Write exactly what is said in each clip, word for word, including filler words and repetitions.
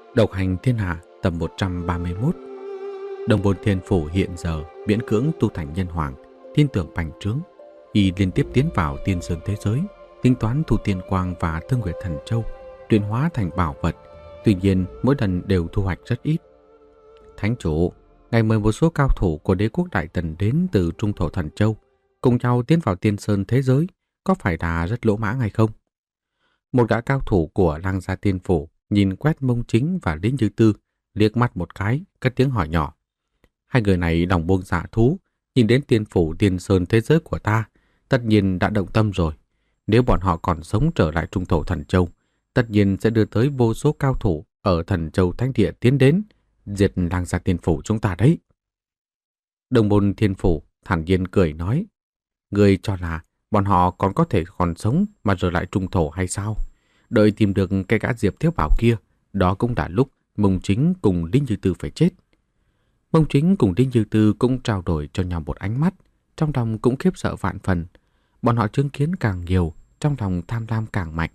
Độc hành thiên hạ tập một trăm ba mươi mốt. Đồng Bồn Thiên Phủ hiện giờ miễn cưỡng tu thành nhân hoàng, thiên tưởng bành trướng. Y liên tiếp tiến vào tiên sơn thế giới, tính toán thu tiên quang và thương nguyệt thần châu, luyện hóa thành bảo vật. Tuy nhiên mỗi lần đều thu hoạch rất ít. Thánh chủ, ngày mời một số cao thủ của đế quốc Đại Tần đến từ trung thổ thần châu, cùng nhau tiến vào tiên sơn thế giới, có phải là rất lỗ mãng hay không? Một gã cao thủ của Lang Gia Tiên Phủ nhìn quét Mông Chính và Lý Như Tư, liếc mắt một cái, cất tiếng hỏi nhỏ. Hai người này lòng buông dạ thú, nhìn đến tiên phủ tiên sơn thế giới của ta, tất nhiên đã động tâm rồi. Nếu bọn họ còn sống trở lại trung thổ thần châu, tất nhiên sẽ đưa tới vô số cao thủ ở thần châu thánh địa tiến đến, diệt Lang Gia Tiên Phủ chúng ta đấy. Đồng Bồn Thiên Phủ thản nhiên cười nói, người cho là bọn họ còn có thể còn sống mà trở lại trung thổ hay sao? Đợi tìm được cái gã Diệp Thiếu Bảo kia, đó cũng đã lúc Mông Chính cùng Lý Như Tư phải chết. Mông Chính cùng Lý Như Tư cũng trao đổi cho nhau một ánh mắt, trong lòng cũng khiếp sợ vạn phần. Bọn họ chứng kiến càng nhiều, trong lòng tham lam càng mạnh.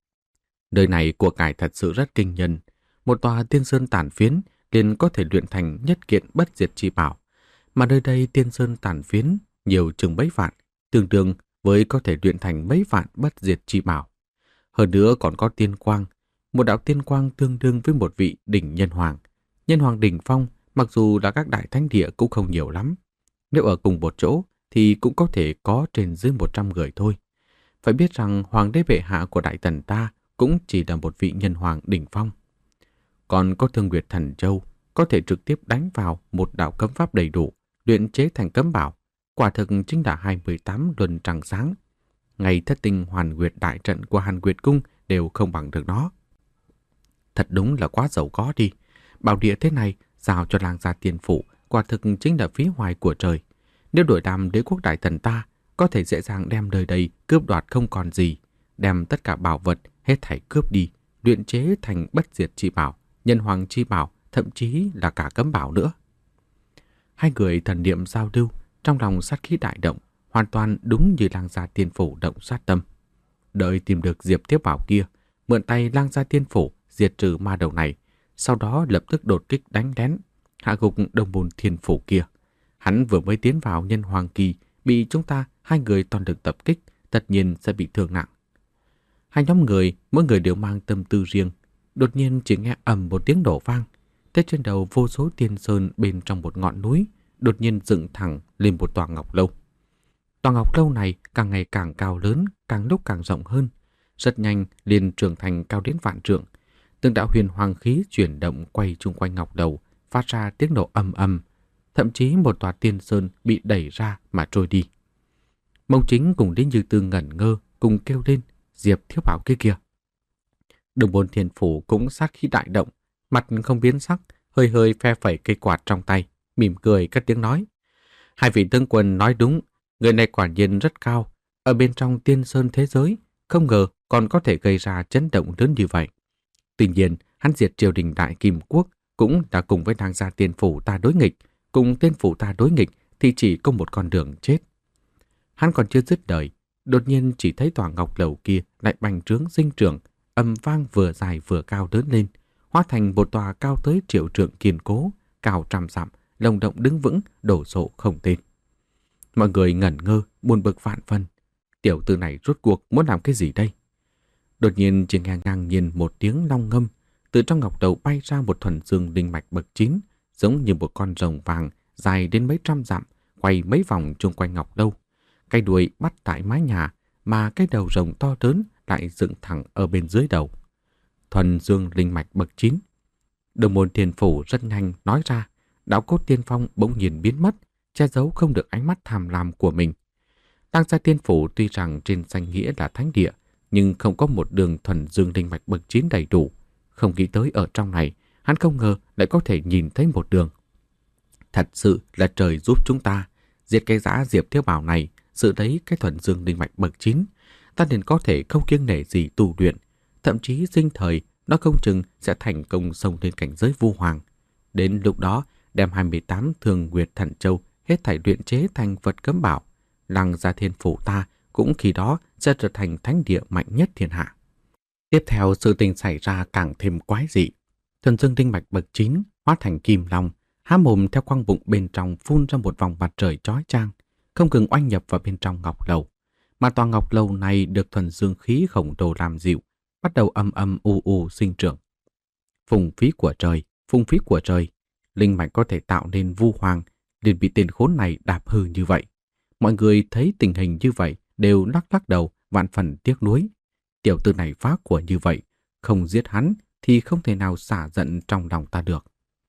Nơi này của cải thật sự rất kinh nhân. Một tòa tiên sơn tản phiến liền có thể luyện thành nhất kiện bất diệt chi bảo. Mà nơi đây tiên sơn tản phiến nhiều chừng mấy vạn, tương đương với có thể luyện thành mấy vạn bất diệt chi bảo. Hơn nữa còn có tiên quang. Một đạo tiên quang tương đương với một vị đỉnh nhân hoàng. Nhân hoàng đỉnh phong, mặc dù là các đại thánh địa cũng không nhiều lắm. Nếu ở cùng một chỗ thì cũng có thể có trên dưới một trăm người thôi. Phải biết rằng hoàng đế bệ hạ của Đại Tần ta cũng chỉ là một vị nhân hoàng đỉnh phong. Còn có Thương Nguyệt Thần Châu, có thể trực tiếp đánh vào một đạo cấm pháp đầy đủ, luyện chế thành cấm bảo. Quả thực chính là hai mươi tám luân trăng sáng. Ngày thất tinh hoàn nguyệt đại trận của Hàn Nguyệt Cung đều không bằng được nó. Thật đúng là quá giàu có đi. Bảo địa thế này giao cho Lang Gia Tiên Phủ quả thực chính là phí hoài của trời. Nếu đổi làm đế quốc Đại Tần ta, có thể dễ dàng đem nơi đây cướp đoạt không còn gì, đem tất cả bảo vật hết thảy cướp đi, luyện chế thành bất diệt chi bảo, nhân hoàng chi bảo, thậm chí là cả cấm bảo nữa. Hai người thần niệm giao lưu, trong lòng sát khí đại động, hoàn toàn đúng như Lang Gia Tiên Phủ động sát tâm. Đợi tìm được Diệp Tiếp Bảo kia, mượn tay Lang Gia Tiên Phủ diệt trừ ma đầu này, sau đó lập tức đột kích đánh lén, hạ gục Đồng Bồn Thiên Phủ kia. Hắn vừa mới tiến vào nhân hoàng kỳ, bị chúng ta hai người toàn lực tập kích, tất nhiên sẽ bị thương nặng. Hai nhóm người, mỗi người đều mang tâm tư riêng. Đột nhiên chỉ nghe ầm một tiếng nổ vang, thế trên đầu vô số tiên sơn bên trong một ngọn núi đột nhiên dựng thẳng lên một tòa ngọc lâu. Tòa ngọc lâu này càng ngày càng cao lớn, càng lúc càng rộng hơn, rất nhanh liền trưởng thành cao đến vạn trượng. Từng đạo huyền hoàng khí chuyển động quay chung quanh ngọc đầu, phát ra tiếng nổ ầm ầm, thậm chí một tòa tiên sơn bị đẩy ra mà trôi đi. Mông Chính cùng Lý Như Tư ngẩn ngơ, cùng kêu lên, Diệp Thiếu Bảo kia kìa. Đồng Bồn Thiên Phủ cũng sát khí đại động, mặt không biến sắc, hơi hơi phe phẩy cây quạt trong tay, mỉm cười cất tiếng nói. Hai vị tướng quân nói đúng, người này quả nhiên rất cao, ở bên trong tiên sơn thế giới, không ngờ còn có thể gây ra chấn động lớn như vậy. Tuy nhiên, hắn diệt triều đình Đại Kim Quốc cũng đã cùng với Lang Gia Tiên Phủ ta đối nghịch, cùng Tiên Phủ ta đối nghịch thì chỉ có một con đường chết. Hắn còn chưa dứt lời, đột nhiên chỉ thấy tòa ngọc lầu kia lại bành trướng sinh trưởng, âm vang vừa dài vừa cao lớn lên, hóa thành một tòa cao tới triệu trượng kiên cố, cao trăm dặm, lồng động đứng vững, đổ sộ không tên. Mọi người ngẩn ngơ, buồn bực vạn phân. Tiểu tử này rốt cuộc muốn làm cái gì đây? Đột nhiên chỉ nghe ngang nhiên một tiếng long ngâm, từ trong ngọc đầu bay ra một thuần dương linh mạch bậc chín, giống như một con rồng vàng dài đến mấy trăm dặm, quay mấy vòng chung quanh ngọc lâu. Cái đuôi bắt tại mái nhà, mà cái đầu rồng to lớn lại dựng thẳng ở bên dưới đầu. Thuần dương linh mạch bậc chín. Đồng Bồn Thiên Phủ rất nhanh nói ra, đạo cốt tiên phong bỗng nhiên biến mất, che giấu không được ánh mắt tham lam của mình. Lang Gia Tiên Phủ tuy rằng trên danh nghĩa là thánh địa, nhưng không có một đường thuần dương linh mạch bậc chín đầy đủ. Không nghĩ tới ở trong này, hắn không ngờ lại có thể nhìn thấy một đường. Thật sự là trời giúp chúng ta, diệt cái dã Diệp Thiếu Bảo này, giữ lấy cái thuần dương linh mạch bậc chín, ta nên có thể không kiêng nể gì tu luyện, thậm chí sinh thời nó không chừng sẽ thành công xông lên cảnh giới vu hoàng. Đến lúc đó, đem hai mươi tám Thương Nguyệt Thần Châu hết thảy luyện chế thành vật cấm bảo, Lang Gia Thiên Phủ ta cũng khi đó sẽ trở thành thánh địa mạnh nhất thiên hạ. Tiếp theo sự tình xảy ra càng thêm quái dị. Thuần dương linh mạch bậc chín hóa thành kim long, há mồm theo khoang bụng bên trong phun ra một vòng mặt trời chói chang, không ngừng oanh nhập vào bên trong ngọc lầu. Mà tòa ngọc lầu này được thuần dương khí khổng lồ làm dịu, bắt đầu âm âm u u sinh trưởng. Phung phí của trời, phung phí của trời, linh mạch có thể tạo nên vu hoàng, liền bị tên khốn này đạp hư như vậy. Mọi người thấy tình hình như vậy đều lắc lắc đầu, vạn phần tiếc nuối. Tiểu tử này phá của như vậy, không giết hắn thì không thể nào xả giận trong lòng ta được.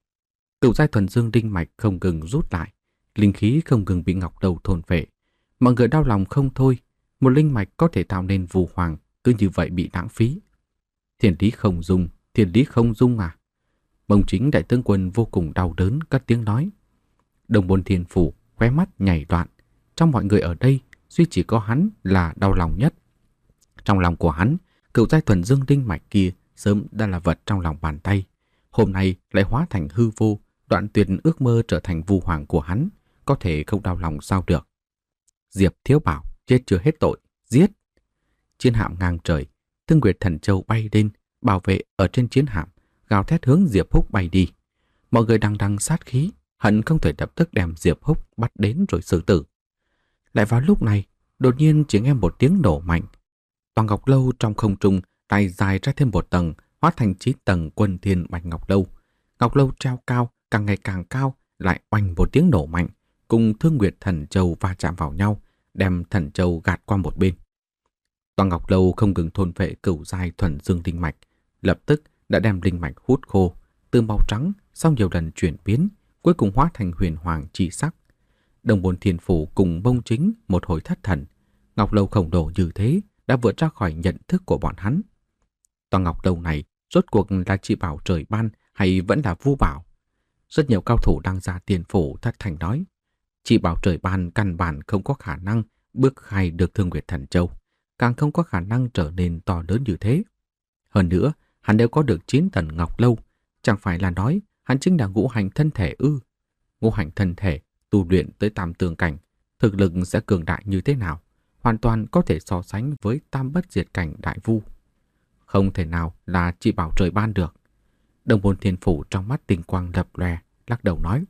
Cửu giai thuần dương linh mạch không ngừng rút lại, linh khí không ngừng bị ngọc đầu thôn phệ. Mọi người đau lòng không thôi, một linh mạch có thể tạo nên vu hoàng cứ như vậy bị lãng phí. Thiên lý không dung, thiên lý không dung à? Mông Chính đại tướng quân vô cùng đau đớn cất tiếng nói. Đồng Môn Thiên Phủ khóe mắt nhảy loạn. Trong mọi người ở đây, duy chỉ có hắn là đau lòng nhất. Trong lòng của hắn, cửu giai thuần dương linh mạch kia sớm đã là vật trong lòng bàn tay. Hôm nay lại hóa thành hư vô, đoạn tuyệt ước mơ trở thành vu hoàng của hắn, có thể không đau lòng sao được. Diệp Thiếu Bảo chết chưa hết tội, giết! Chiến hạm ngang trời, Thương Nguyệt Thần Châu bay lên, bảo vệ ở trên chiến hạm, gào thét hướng Diệp Húc bay đi. Mọi người đang đằng sát khí, hận không thể lập tức đem Diệp Húc bắt đến rồi xử tử. Lại vào lúc này, đột nhiên chỉ nghe một tiếng nổ mạnh. Toàn ngọc lâu trong không trung tay dài ra thêm một tầng, hóa thành chín tầng quân thiên bạch ngọc lâu. Ngọc lâu treo cao, càng ngày càng cao, lại oanh một tiếng nổ mạnh, cùng Thương Nguyệt Thần Châu va chạm vào nhau, đem Thần Châu gạt qua một bên. Toàn ngọc lâu không ngừng thôn phệ cửu giai thuần dương linh mạch, lập tức đã đem linh mạch hút khô, từ màu trắng sau nhiều lần chuyển biến, cuối cùng hóa thành huyền hoàng chi sắc. Đồng Môn Thiên Phủ cùng Mông Chính một hồi thất thần, ngọc lâu khổng lồ như thế đã vượt ra khỏi nhận thức của bọn hắn. Toàn ngọc lâu này rốt cuộc là chỉ bảo trời ban hay vẫn là vu bảo? Rất nhiều cao thủ đang ra tiền phủ thất thành nói, chỉ bảo trời ban căn bản không có khả năng bước khai được Thương Nguyệt Thần Châu, càng không có khả năng trở nên to lớn như thế. Hơn nữa, hắn đều có được chín tầng ngọc lâu, chẳng phải là nói hắn chính là ngũ hành thân thể ư? Ngũ hành thân thể tu luyện tới tam tường cảnh, thực lực sẽ cường đại như thế nào? Hoàn toàn có thể so sánh với tam bất diệt cảnh đại vu. Không thể nào là chỉ bảo trời ban được. Đồng Môn Thiên Phủ trong mắt tinh quang lập lòe, lắc đầu nói.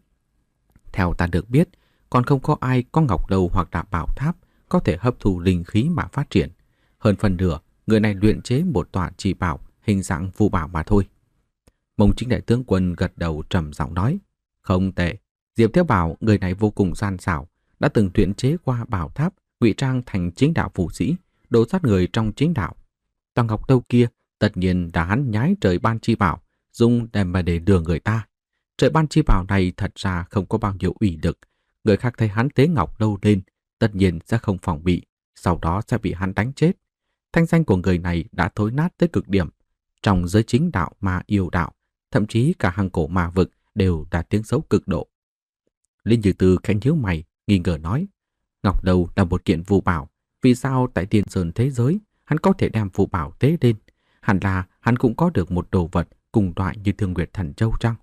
Theo ta được biết, còn không có ai có ngọc lâu hoặc là bảo tháp có thể hấp thu linh khí mà phát triển. Hơn phần nửa, người này luyện chế một tòa chỉ bảo hình dạng vu bảo mà thôi. Mông Chính đại tướng quân gật đầu trầm giọng nói. Không tệ, Diệp Thiếu Bảo người này vô cùng gian xảo, đã từng luyện chế qua bảo tháp, ngụy trang thành chính đạo phù sĩ, đổ sát người trong chính đạo. Toàn ngọc lâu kia tất nhiên đã hắn nhái trời ban chi bảo, dùng để mà để lừa người ta. Trời ban chi bảo này thật ra không có bao nhiêu ủy lực, người khác thấy hắn tế ngọc lâu lên, tất nhiên sẽ không phòng bị, sau đó sẽ bị hắn đánh chết. Thanh danh của người này đã thối nát tới cực điểm. Trong giới chính đạo mà yêu đạo, thậm chí cả hàng cổ ma vực đều đạt tiếng xấu cực độ. Linh Như Tư khẽ nhíu mày, nghi ngờ nói, ngọc lâu là một kiện phù bảo, vì sao tại Tiên Sơn thế giới hắn có thể đem phù bảo tế lên? Hẳn là hắn cũng có được một đồ vật cùng loại như Thương Nguyệt Thần Châu chăng?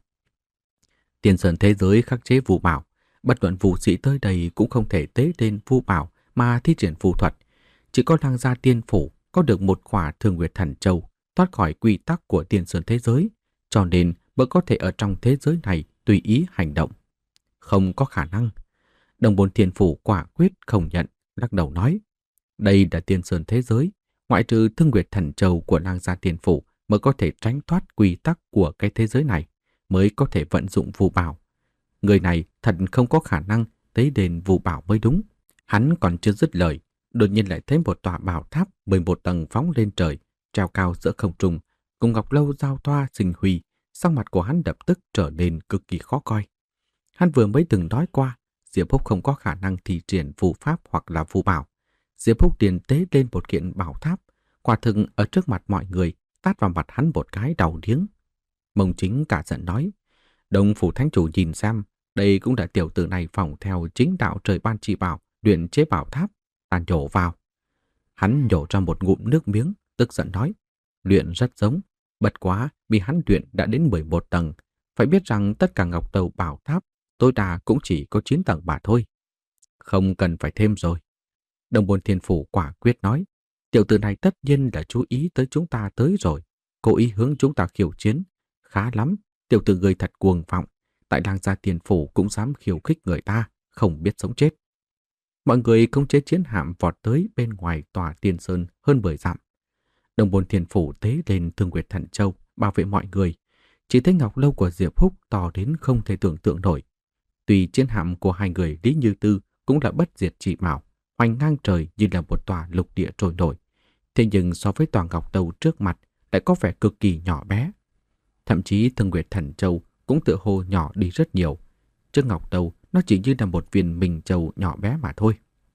Tiên Sơn thế giới khắc chế phù bảo, bất luận phù sĩ tới đây cũng không thể tế lên phù bảo mà thi triển phù thuật. Chỉ có Lang Gia Tiên Phủ có được một khỏa Thương Nguyệt Thần Châu thoát khỏi quy tắc của Tiên Sơn thế giới, cho nên mới có thể ở trong thế giới này tùy ý hành động. Không có khả năng. Đồng Môn Thiên Phủ quả quyết không nhận, lắc đầu nói, đây là Tiên Sơn thế giới, ngoại trừ Thương Nguyệt Thần Châu của Lang Gia Tiên Phủ mới có thể tránh thoát quy tắc của cái thế giới này, mới có thể vận dụng phù bảo. Người này thật không có khả năng tế đền phù bảo mới đúng. Hắn còn chưa dứt lời, đột nhiên lại thấy một tòa bảo tháp mười một tầng phóng lên trời, treo cao giữa không trung, cùng ngọc lâu giao thoa sinh huy. Sắc mặt của hắn lập tức trở nên cực kỳ khó coi. Hắn vừa mới từng nói qua, Diệp Húc không có khả năng thi triển phù pháp hoặc là phù bảo. Diệp Húc liền tế lên một kiện bảo tháp, quả thực ở trước mặt mọi người tát vào mặt hắn một cái đau điếng. Mông Chính cả giận nói, Đông Phủ Thánh Chủ nhìn xem, đây cũng là tiểu tử này phỏng theo chính đạo trời ban chỉ bảo, luyện chế bảo tháp, ta nhổ vào. Hắn nhổ ra một ngụm nước miếng, tức giận nói, luyện rất giống, bất quá vì hắn luyện đã đến mười một tầng, phải biết rằng tất cả ngọc tàu bảo tháp tối đa cũng chỉ có chín tầng mà thôi. Không cần phải thêm rồi. Đồng Môn Thiên Phủ quả quyết nói, tiểu tử này tất nhiên là chú ý tới chúng ta tới rồi, cố ý hướng chúng ta khiêu chiến, Khá lắm, tiểu tử người thật cuồng vọng. Tại Lang Gia Tiền Phủ cũng dám khiêu khích người ta, không biết sống chết. Mọi người khống chế chiến hạm vọt tới bên ngoài tòa Tiên Sơn hơn mười dặm. Đồng Bồn Thiền Phủ tế lên Thương Nguyệt Thần Châu bảo vệ mọi người. Chỉ thấy ngọc lâu của Diệp Húc to đến không thể tưởng tượng nổi. Tuy chiến hạm của hai người Lý Như Tư cũng là bất diệt chỉ bảo, hoành ngang trời như là một tòa lục địa trôi nổi. Thế nhưng so với tòa ngọc tàu trước mặt lại có vẻ cực kỳ nhỏ bé. Thậm chí Thương Nguyệt Thần Châu cũng tựa hồ nhỏ đi rất nhiều. Trước ngọc tàu nó chỉ như là một viên minh châu nhỏ bé mà thôi.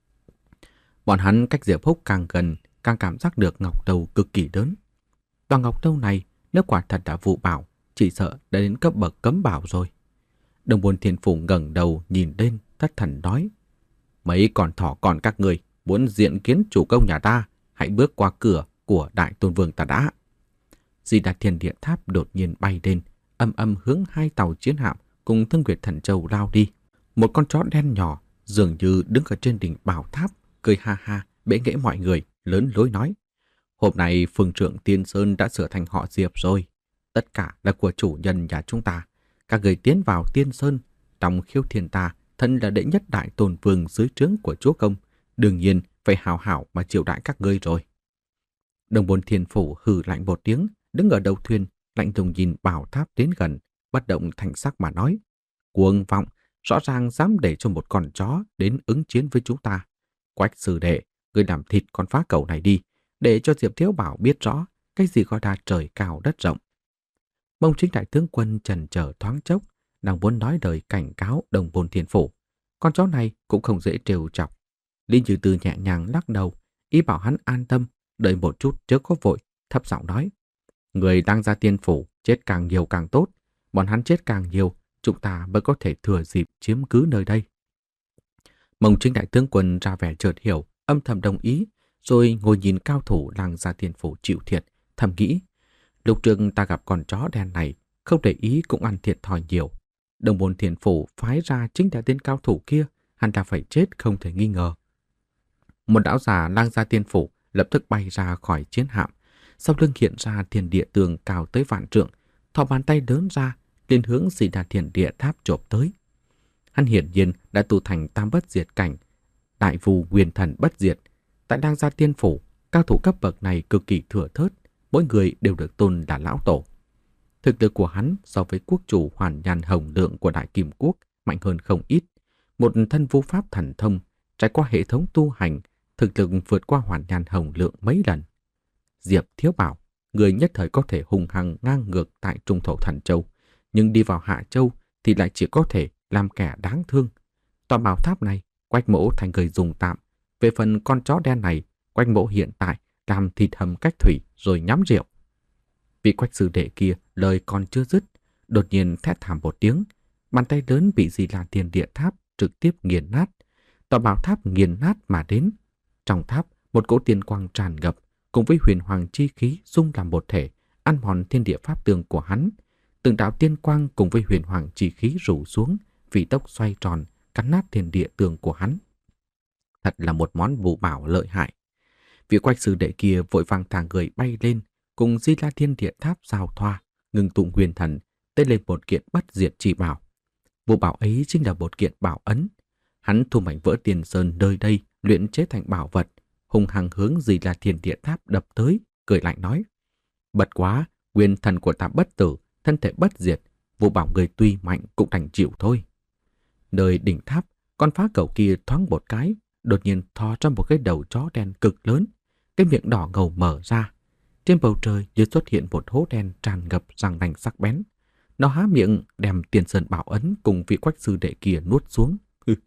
Bọn hắn cách Diệp Húc càng gần càng cảm giác được ngọc tàu cực kỳ lớn. Tòa ngọc tàu này nếu quả thật đã vụ bảo, chỉ sợ đã đến cấp bậc cấm bảo rồi. Đồng Bồn Thiên Phủ ngẩng đầu nhìn lên, thất thần nói: Mấy con thỏ còn các người muốn diện kiến chủ công nhà ta, hãy bước qua cửa của Đại Tôn Vương ta đã. Di Đà Thiên Địa Tháp đột nhiên bay lên, âm âm hướng hai tàu chiến hạm cùng Thương Nguyệt Thần Châu lao đi. Một con chó đen nhỏ dường như đứng ở trên đỉnh bảo tháp, cười ha ha, bẽ nghễ mọi người, lớn lối nói: Hôm nay phường trưởng Tiên Sơn đã sửa thành họ Diệp rồi. Tất cả là của chủ nhân nhà chúng ta. Các người tiến vào Tiên Sơn, trong Khiếu Thiên ta, thân là đệ nhất đại tôn vương dưới trướng của chúa công. Đương nhiên phải hào hảo mà chịu đãi các ngươi rồi. Đồng Bồn Thiên Phủ hừ lạnh một tiếng, đứng ở đầu thuyền, lạnh lùng nhìn bảo tháp đến gần, bất động thành sắc mà nói: Cuồng vọng, rõ ràng dám để cho một con chó đến ứng chiến với chúng ta. Quách sư đệ, ngươi làm thịt con phá cầu này đi, để cho Diệp Thiếu Bảo biết rõ cái gì gọi là trời cao đất rộng. Mông Chính đại tướng quân chần chờ thoáng chốc, đang muốn nói lời cảnh cáo Đồng Bồn Thiên Phủ. Con chó này cũng không dễ trêu chọc. Lý Như Tư nhẹ nhàng lắc đầu, ý bảo hắn an tâm, đợi một chút chớ có vội, thấp giọng nói: Người đang ra Tiên Phủ, chết càng nhiều càng tốt. Bọn hắn chết càng nhiều, chúng ta mới có thể thừa dịp chiếm cứ nơi đây. Mông Chính đại tướng quân ra vẻ chợt hiểu, âm thầm đồng ý, rồi ngồi nhìn cao thủ Lang Gia Tiên Phủ chịu thiệt, thầm nghĩ: Lúc trước ta gặp con chó đen này, không để ý cũng ăn thiệt thòi nhiều. Đồng Bồn Thiên Phủ phái ra chính là tên cao thủ kia, hắn ta phải chết không thể nghi ngờ. Một lão già Lang Gia Tiên Phủ lập tức bay ra khỏi chiến hạm, sau lưng hiện ra thiên địa tường cao tới vạn trượng, thò bàn tay lớn ra, liền hướng Di Đà Thiên Địa Tháp chộp tới. Hắn hiển nhiên đã tu thành tam bất diệt cảnh, đại phù huyền thần bất diệt. Tại Lang Gia Tiên Phủ, cao thủ cấp bậc này cực kỳ thừa thớt, mỗi người đều được tôn là lão tổ. Thực lực của hắn so với quốc chủ Hoàn Nhan Hồng Lượng của Đại Kim Quốc mạnh hơn không ít. Một thân vô pháp thần thông, trải qua hệ thống tu hành, thực lực vượt qua Hoàn Nhan Hồng Lượng mấy lần. Diệp Thiếu Bảo, người nhất thời có thể hùng hăng ngang ngược tại Trung Thổ Thần Châu, nhưng đi vào Hạ Châu thì lại chỉ có thể làm kẻ đáng thương. Tòa bảo tháp này, Quách Mỗ thành người dùng tạm. Về phần con chó đen này, Quách Mỗ hiện tại làm thịt hầm cách thủy rồi nhắm rượu. Vị Quách sư đệ kia lời còn chưa dứt, đột nhiên thét thảm một tiếng, bàn tay lớn bị Di Đà Thiên Địa Tháp trực tiếp nghiền nát. Tòa bảo tháp nghiền nát mà đến. Trong tháp, một cỗ tiên quang tràn ngập, cùng với huyền hoàng chi khí xung làm một thể, ăn mòn thiên địa pháp tường của hắn. Từng đạo tiên quang cùng với huyền hoàng chi khí rủ xuống, vì tốc xoay tròn, cắn nát thiên địa tường của hắn. Thật là một món vũ bảo lợi hại. Vị Quách sư đệ kia vội vàng thả người bay lên, cùng Di Đà Thiên Địa Tháp giao thoa, ngừng tụng huyền thần, tên lên một kiện bất diệt chi bảo. Vũ bảo ấy chính là một kiện bảo ấn. Hắn thu mảnh vỡ Tiên Sơn nơi đây, luyện chế thành bảo vật, hùng hăng hướng Di Đà Thiên Địa Tháp đập tới, cười lạnh nói: Bật quá, nguyên thần của ta bất tử, thân thể bất diệt, vũ bảo người tuy mạnh cũng đành chịu thôi. Nơi đỉnh tháp, con phá cầu kia thoáng một cái, đột nhiên thò ra một cái đầu chó đen cực lớn, cái miệng đỏ ngầu mở ra. Trên bầu trời như xuất hiện một hố đen tràn ngập răng nanh sắc bén. Nó há miệng đem Tiên Sơn bảo ấn cùng vị Quách sư đệ kia nuốt xuống.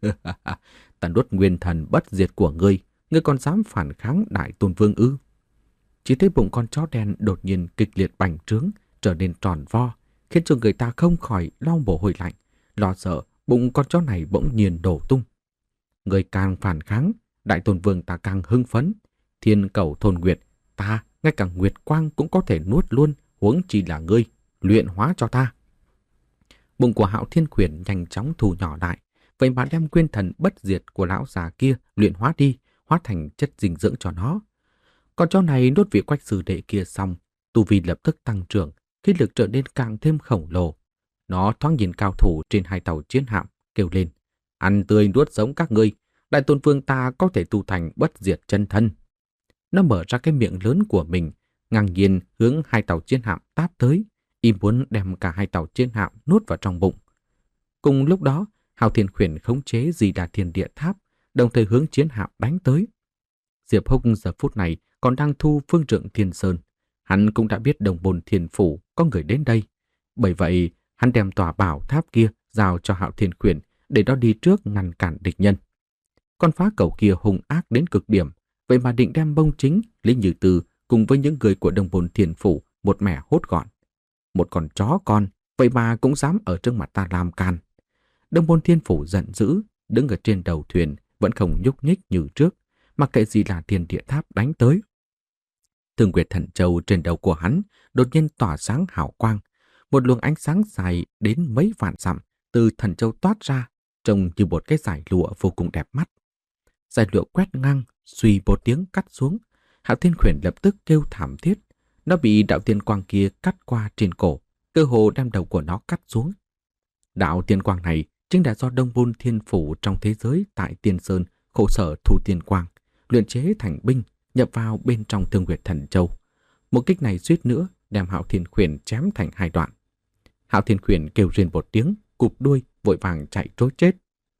Ta nuốt nguyên thần bất diệt của ngươi, ngươi còn dám phản kháng Đại Tôn Vương ư? Chỉ thấy bụng con chó đen đột nhiên kịch liệt bành trướng, trở nên tròn vo, khiến cho người ta không khỏi lau mồ hôi lạnh, lo sợ bụng con chó này bỗng nhiên đổ tung. Người càng phản kháng, Đại Tôn Vương ta càng hưng phấn. Thiên Cầu Thôn Nguyệt, ta ngay cả Nguyệt Quang cũng có thể nuốt luôn, huống chi là ngươi, luyện hóa cho ta. Bụng của Hạo Thiên Quyền nhanh chóng thu nhỏ lại, vậy mà đem nguyên thần bất diệt của lão già kia luyện hóa đi, hóa thành chất dinh dưỡng cho nó. Con chó này nuốt vị Quách sư đệ kia xong, tu vi lập tức tăng trưởng, khí lực trở nên càng thêm khổng lồ. Nó thoáng nhìn cao thủ trên hai tàu chiến hạm, kêu lên: ăn tươi nuốt sống các ngươi, đại tôn vương ta có thể tu thành bất diệt chân thân. Nó mở ra cái miệng lớn của mình, ngang nhiên hướng hai tàu chiến hạm táp tới, y muốn đem cả hai tàu chiến hạm nuốt vào trong bụng. Cùng lúc đó, Hạo Thiên Khuyển khống chế Di Đà Thiên Địa Tháp, đồng thời hướng chiến hạm đánh tới. Diệp Húc giờ phút này còn đang thu phương trượng Thiên Sơn. Hắn cũng đã biết Đồng Bồn Thiên Phủ có người đến đây. Bởi vậy, hắn đem tòa bảo tháp kia giao cho Hạo Thiên Khuyển để đó đi trước ngăn cản địch nhân. Con phá cầu kia hung ác đến cực điểm, vậy mà định đem Bông Chính, Lý Như Từ cùng với những người của Đồng Bồn Thiên Phủ một mẻ hốt gọn. Một con chó con, vậy mà cũng dám ở trước mặt ta làm can. Đông Bồn Thiên Phủ giận dữ, đứng ở trên đầu thuyền vẫn không nhúc nhích như trước, mặc kệ gì là Thiên Địa Tháp đánh tới. Thương Nguyệt Thần Châu trên đầu của hắn đột nhiên tỏa sáng hào quang, một luồng ánh sáng dài đến mấy vạn dặm từ thần châu toát ra, trông như một cái dải lụa vô cùng đẹp mắt. Dải lụa quét ngang, suy một tiếng cắt xuống. Hạo Thiên Khuyển lập tức kêu thảm thiết. Nó bị đạo tiên quang kia cắt qua trên cổ, cơ hồ đem đầu của nó cắt xuống. Đạo tiên quang này chính là do Đông Bồn Thiên Phủ trong thế giới tại Tiên Sơn khổ sở thu tiên quang, luyện chế thành binh, nhập vào bên trong Thương Nguyệt Thần Châu. Một kích này suýt nữa đem Hạo Thiên Khuyển chém thành hai đoạn. Hạo Thiên Khuyển kêu rên một tiếng, cụp đuôi vội vàng chạy trối chết.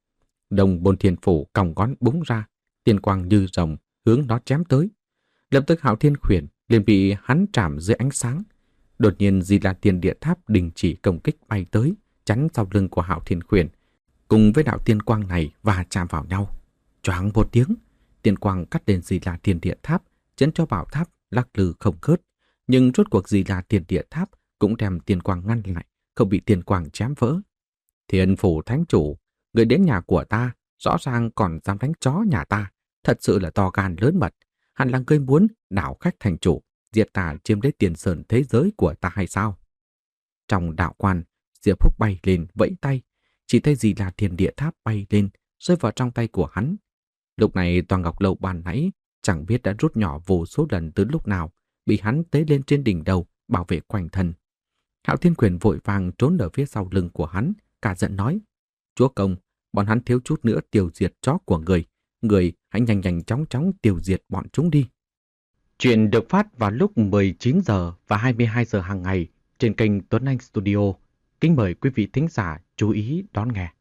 Đông Bồn Thiên Phủ còng ngón búng ra, tiên quang như rồng hướng nó chém tới. Lập tức Hạo Thiên Khuyển liền bị hắn trảm dưới ánh sáng. Đột nhiên Di La Tiên Địa Tháp đình chỉ công kích bay tới, chắn sau lưng của Hạo Thiên Khuyển, cùng với đạo tiên quang này và chạm vào nhau. Choáng một tiếng, tiên quang cắt lên Di La Tiên Địa Tháp, chấn cho bảo tháp lắc lư không ngớt. Nhưng rốt cuộc Di La Tiên Địa Tháp cũng đem tiên quang ngăn lại, không bị tiên quang chém vỡ. Thiên Phủ Thánh Chủ, người đến nhà của ta, rõ ràng còn dám đánh chó nhà ta, thật sự là to gan lớn mật. Hẳn là ngươi muốn đảo khách thành chủ, diệt ta chiếm lấy Tiền Sơn thế giới của ta hay sao? Trong đạo quan, Diệp Húc bay lên vẫy tay, chỉ thấy Di La Thiên Địa Tháp bay lên, rơi vào trong tay của hắn. Lúc này Toàn Ngọc Lâu ban nãy chẳng biết đã rút nhỏ vô số lần từ lúc nào, bị hắn tế lên trên đỉnh đầu bảo vệ quanh thân. Hạo Thiên Khuyển vội vàng trốn ở phía sau lưng của hắn, cả giận nói: Chúa công, bọn hắn thiếu chút nữa tiêu diệt chó của người, người hãy nhanh nhanh chóng chóng tiêu diệt bọn chúng đi. Chuyện được phát vào lúc mười chín giờ và hai mươi hai giờ hàng ngày trên kênh Tuấn Anh Studio. Kính mời quý vị thính giả chú ý đón nghe.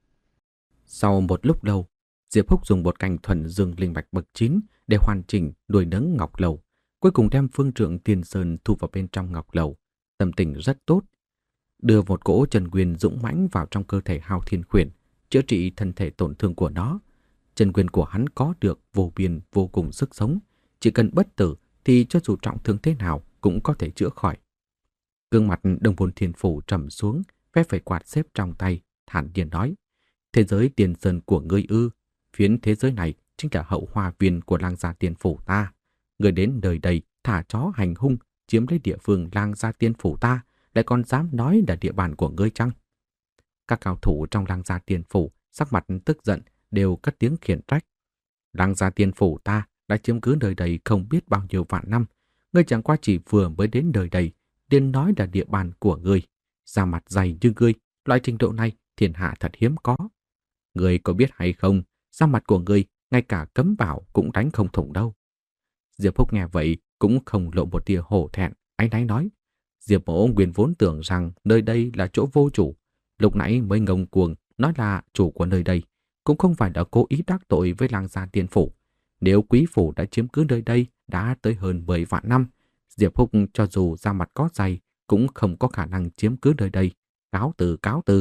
Sau một lúc lâu, Diệp Húc dùng một cành thuần dương linh mạch bậc chín để hoàn chỉnh nuôi nấng ngọc lầu, cuối cùng đem phương trượng Tiên Sơn thu vào bên trong ngọc lầu. Tâm tình rất tốt, đưa một cỗ chân nguyên dũng mãnh vào trong cơ thể Hạo Thiên Khuyển, chữa trị thân thể tổn thương của nó. Chân nguyên của hắn có được vô biên vô cùng sức sống, chỉ cần bất tử thì cho dù trọng thương thế nào cũng có thể chữa khỏi. Gương mặt Đông Bồn Thiên Phủ trầm xuống, phép phải quạt xếp trong tay, thản nhiên nói: Thế giới Tiên Sơn của ngươi ư? Phiến thế giới này chính là hậu hoa viên của Lang Gia Tiên Phủ ta. Ngươi đến nơi đây thả chó hành hung, chiếm lấy địa phương Lang Gia Tiên Phủ ta, lại còn dám nói là địa bàn của ngươi chăng? Các cao thủ trong Lang Gia Tiên Phủ sắc mặt tức giận, đều cất tiếng khiển trách. Lang Gia Tiên Phủ ta đã chiếm cứ nơi đây không biết bao nhiêu vạn năm, ngươi chẳng qua chỉ vừa mới đến nơi đây liền nói là địa bàn của ngươi. Da mặt dày như ngươi, loại trình độ này thiên hạ thật hiếm có. Ngươi có biết hay không, da mặt của ngươi ngay cả cấm bảo cũng đánh không thủng đâu. Diệp Húc nghe vậy cũng không lộ một tia hổ thẹn, áy náy nói: Diệp Mỗ nguyên vốn tưởng rằng nơi đây là chỗ vô chủ, lúc nãy mới ngông cuồng nói là chủ của nơi đây, cũng không phải đã cố ý đắc tội với Lang Gia Tiên Phủ. Nếu quý phủ đã chiếm cứ nơi đây đã tới hơn mười vạn năm, Diệp Húc cho dù da mặt có dày cũng không có khả năng chiếm cứ nơi đây. Cáo từ, cáo từ.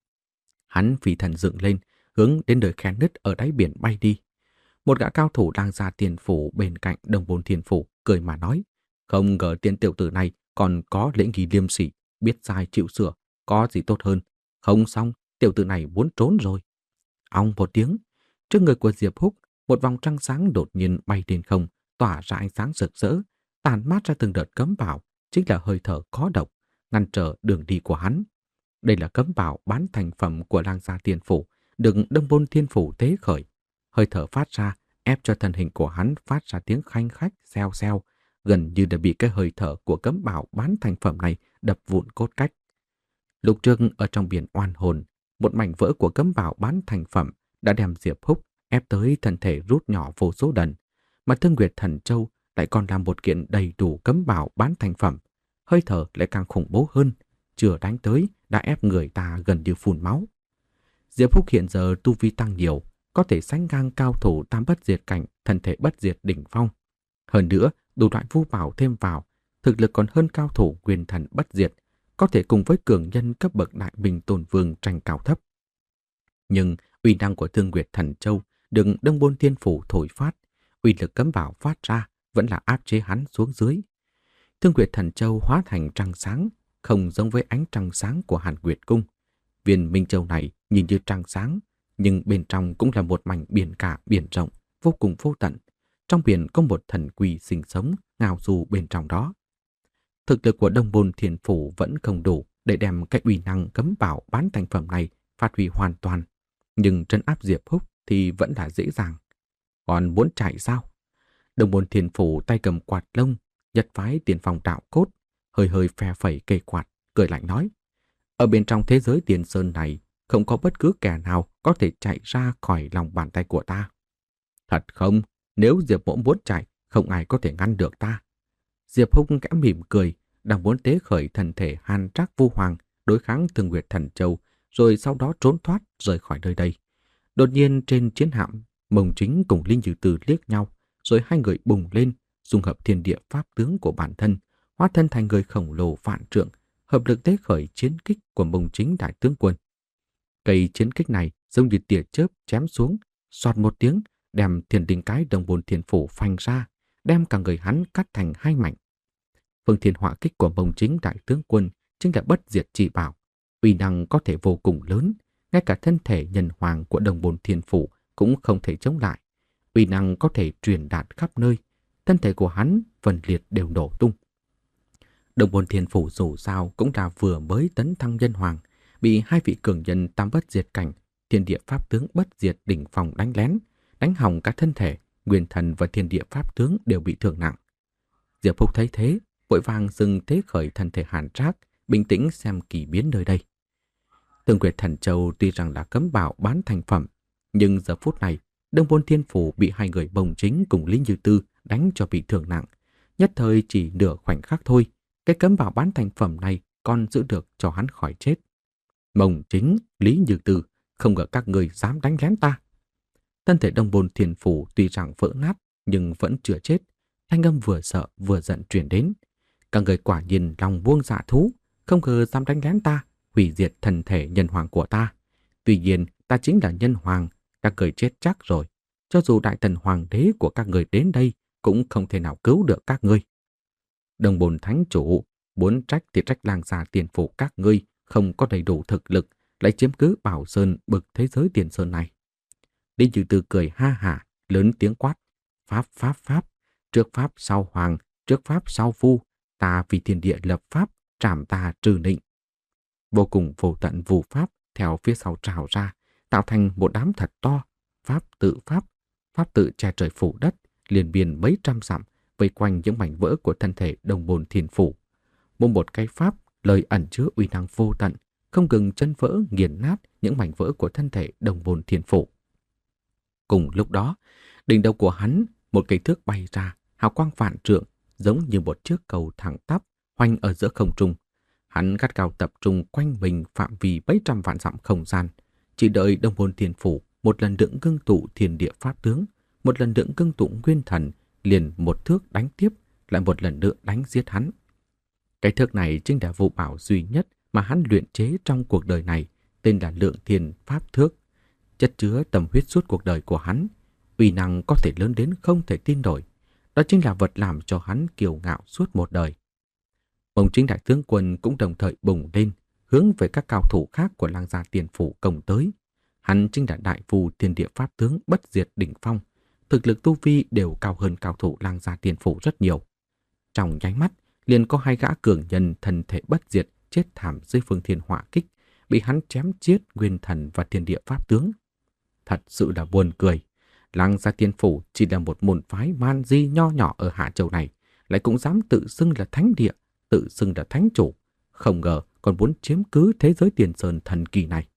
Hắn phi thần dựng lên, hướng đến nơi khe nứt ở đáy biển bay đi. Một gã cao thủ Lang Gia Tiên Phủ bên cạnh Đông Bồn Thiên Phủ cười mà nói: Không ngờ tiên tiểu tử này còn có lễ nghi liêm sỉ, biết sai chịu sửa, có gì tốt hơn. Không xong, tiểu tử này muốn trốn rồi. Ong một tiếng, trước người của Diệp Húc, một vòng trăng sáng đột nhiên bay lên không, tỏa ra ánh sáng rực rỡ, tàn mát ra từng đợt cấm bảo, chính là hơi thở có độc, ngăn trở đường đi của hắn. Đây là cấm bảo bán thành phẩm của Lang Gia Tiên Phủ, được Đông Bồn Thiên Phủ tế khởi. Hơi thở phát ra, ép cho thân hình của hắn phát ra tiếng khanh khách, xeo xeo, gần như đã bị cái hơi thở của cấm bảo bán thành phẩm này đập vụn cốt cách. Lúc trước ở trong biển oan hồn, một mảnh vỡ của cấm bảo bán thành phẩm đã đem Diệp Húc ép tới thân thể rút nhỏ vô số lần, mà Thương Nguyệt Thần Châu lại còn là một kiện đầy đủ cấm bảo bán thành phẩm, hơi thở lại càng khủng bố hơn, chưa đánh tới đã ép người ta gần như phun máu. Diệp Húc hiện giờ tu vi tăng nhiều, có thể sánh ngang cao thủ tam bất diệt cảnh, thân thể bất diệt đỉnh phong. Hơn nữa, đủ loại vu bảo thêm vào, thực lực còn hơn cao thủ nguyên thần bất diệt, có thể cùng với cường nhân cấp bậc đại bình tôn vương tranh cao thấp. Nhưng uy năng của Thương Nguyệt Thần Châu đừng Đông Bôn Thiên Phủ thổi phát, uy lực cấm bảo phát ra vẫn là áp chế hắn xuống dưới. Thương Nguyệt Thần Châu hóa thành trăng sáng, không giống với ánh trăng sáng của Hàn Nguyệt Cung. Viên Minh Châu này nhìn như trăng sáng, nhưng bên trong cũng là một mảnh biển cả biển rộng, vô cùng vô tận. Trong biển có một thần quỷ sinh sống, ngao du bên trong đó. Thực lực của Đông Bôn Thiên Phủ vẫn không đủ để đem cái uy năng cấm bảo bán thành phẩm này phát huy hoàn toàn. Nhưng trấn áp Diệp Húc thì vẫn là dễ dàng. Còn muốn chạy sao? Đông Bôn Thiên Phủ tay cầm quạt lông, nhật phái tiền phòng đạo cốt, hơi hơi phe phẩy cây quạt, cười lạnh nói. Ở bên trong thế giới tiền sơn này, không có bất cứ kẻ nào có thể chạy ra khỏi lòng bàn tay của ta. Thật không? Nếu Diệp Mỗ muốn chạy, không ai có thể ngăn được ta. Diệp Húc kẽ mỉm cười, đang muốn tế khởi thân thể Hàn Trác Vu Hoàng đối kháng Thương Nguyệt Thần Châu, rồi sau đó trốn thoát rời khỏi nơi đây. Đột nhiên trên chiến hạm, Mông Chính cùng Linh Dư Tử liếc nhau, rồi hai người bùng lên, dung hợp thiên địa pháp tướng của bản thân, hóa thân thành người khổng lồ vạn trượng, hợp lực tế khởi chiến kích của Mông Chính đại tướng quân. Cây chiến kích này giống như tia chớp chém xuống, xoạt một tiếng, đem Thiên Đình Cái Đông Bôn Thiên Phủ phanh ra, đem cả người hắn cắt thành hai mảnh. Phương Thiên Hỏa Kích của Mông Chính đại tướng quân chính là bất diệt chỉ bảo, uy năng có thể vô cùng lớn, ngay cả thân thể nhân hoàng của Đông Bôn Thiên Phủ cũng không thể chống lại. Uy năng có thể truyền đạt khắp nơi, thân thể của hắn phần liệt đều nổ tung. Đông Bôn Thiên Phủ dù sao cũng là vừa mới tấn thăng nhân hoàng, bị hai vị cường nhân tam bất diệt cảnh, thiên địa pháp tướng bất diệt đỉnh phong đánh lén, đánh hỏng cả thân thể, nguyên thần và thiên địa pháp tướng đều bị thương nặng. Diệp Húc thấy thế, vội vàng dừng tế khởi thân thể Hàn Trác, bình tĩnh xem kỳ biến nơi đây. Thương Nguyệt Thần Châu tuy rằng là cấm bảo bán thành phẩm, nhưng giờ phút này, Đông Bôn Thiên Phủ bị hai người Mông Chính cùng Lý Như Tư đánh cho bị thương nặng. Nhất thời chỉ nửa khoảnh khắc thôi, cái cấm bảo bán thành phẩm này còn giữ được cho hắn khỏi chết. Mông Chính, Lý Như Tư, không ngờ các người dám đánh lén ta. Thân thể Đông Bôn Thiên Phủ tuy rằng vỡ nát, nhưng vẫn chưa chết. Thanh âm vừa sợ vừa giận truyền đến. Các người quả nhiên lòng buông dạ thú, không ngờ dám đánh lén ta, hủy diệt thân thể nhân hoàng của ta. Tuy nhiên, ta chính là nhân hoàng, các người chết chắc rồi. Cho dù đại thần hoàng đế của các người đến đây, cũng không thể nào cứu được các ngươi. Đông Bồn Thánh Chủ, muốn trách thì trách Lang Gia Tiền Phủ các ngươi không có đầy đủ thực lực, lại chiếm cứ Bảo Sơn bực thế giới tiền sơn này. Lý Như Tư cười ha hả, lớn tiếng quát. Pháp, pháp, pháp, trước pháp sau hoàng, trước pháp sau phu, ta vì thiên địa lập pháp, trảm ta trừ nịnh. Vô cùng vô tận vu pháp theo phía sau trào ra, tạo thành một đám thật to, pháp tự pháp, pháp tự che trời phủ đất, liền biên mấy trăm dặm, vây quanh những mảnh vỡ của thân thể Đông Bồn Thiên Phủ. Một một cái pháp, lời ẩn chứa uy năng vô tận, không ngừng chân vỡ nghiền nát những mảnh vỡ của thân thể Đông Bồn Thiên Phủ. Cùng lúc đó, đỉnh đầu của hắn, một cây thước bay ra, hào quang vạn trượng, giống như một chiếc cầu thẳng tắp, hoành ở giữa không trung. Hắn gắt gao tập trung quanh mình phạm vi mấy trăm vạn dặm không gian, chỉ đợi Đông Bồn Thiên Phủ một lần nữa ngưng tụ thiên địa pháp tướng, một lần nữa ngưng tụ nguyên thần, liền một thước đánh tiếp, lại một lần nữa đánh giết hắn. Cái thước này chính là vũ bảo duy nhất mà hắn luyện chế trong cuộc đời này, tên là Lượng Thiên Pháp Thước, chất chứa tâm huyết suốt cuộc đời của hắn, uy năng có thể lớn đến không thể tin nổi. Đó chính là vật làm cho hắn kiêu ngạo suốt một đời. Mông Chính đại tướng quân cũng đồng thời bùng lên, hướng về các cao thủ khác của Lang Gia Tiền Phủ công tới. Hắn chính là đại phù thiên địa pháp tướng bất diệt đỉnh phong, thực lực tu vi đều cao hơn cao thủ Lang Gia Tiền Phủ rất nhiều. Trong nháy mắt, liền có hai gã cường nhân thân thể bất diệt chết thảm dưới phương thiên hỏa kích, bị hắn chém giết nguyên thần và thiên địa pháp tướng. Thật sự là buồn cười. Lang Gia Tiền Phủ chỉ là một môn phái man di nho nhỏ ở Hạ Châu này, lại cũng dám tự xưng là thánh địa, tự xưng là thánh chủ, không ngờ còn muốn chiếm cứ thế giới Tiền Sơn thần kỳ này.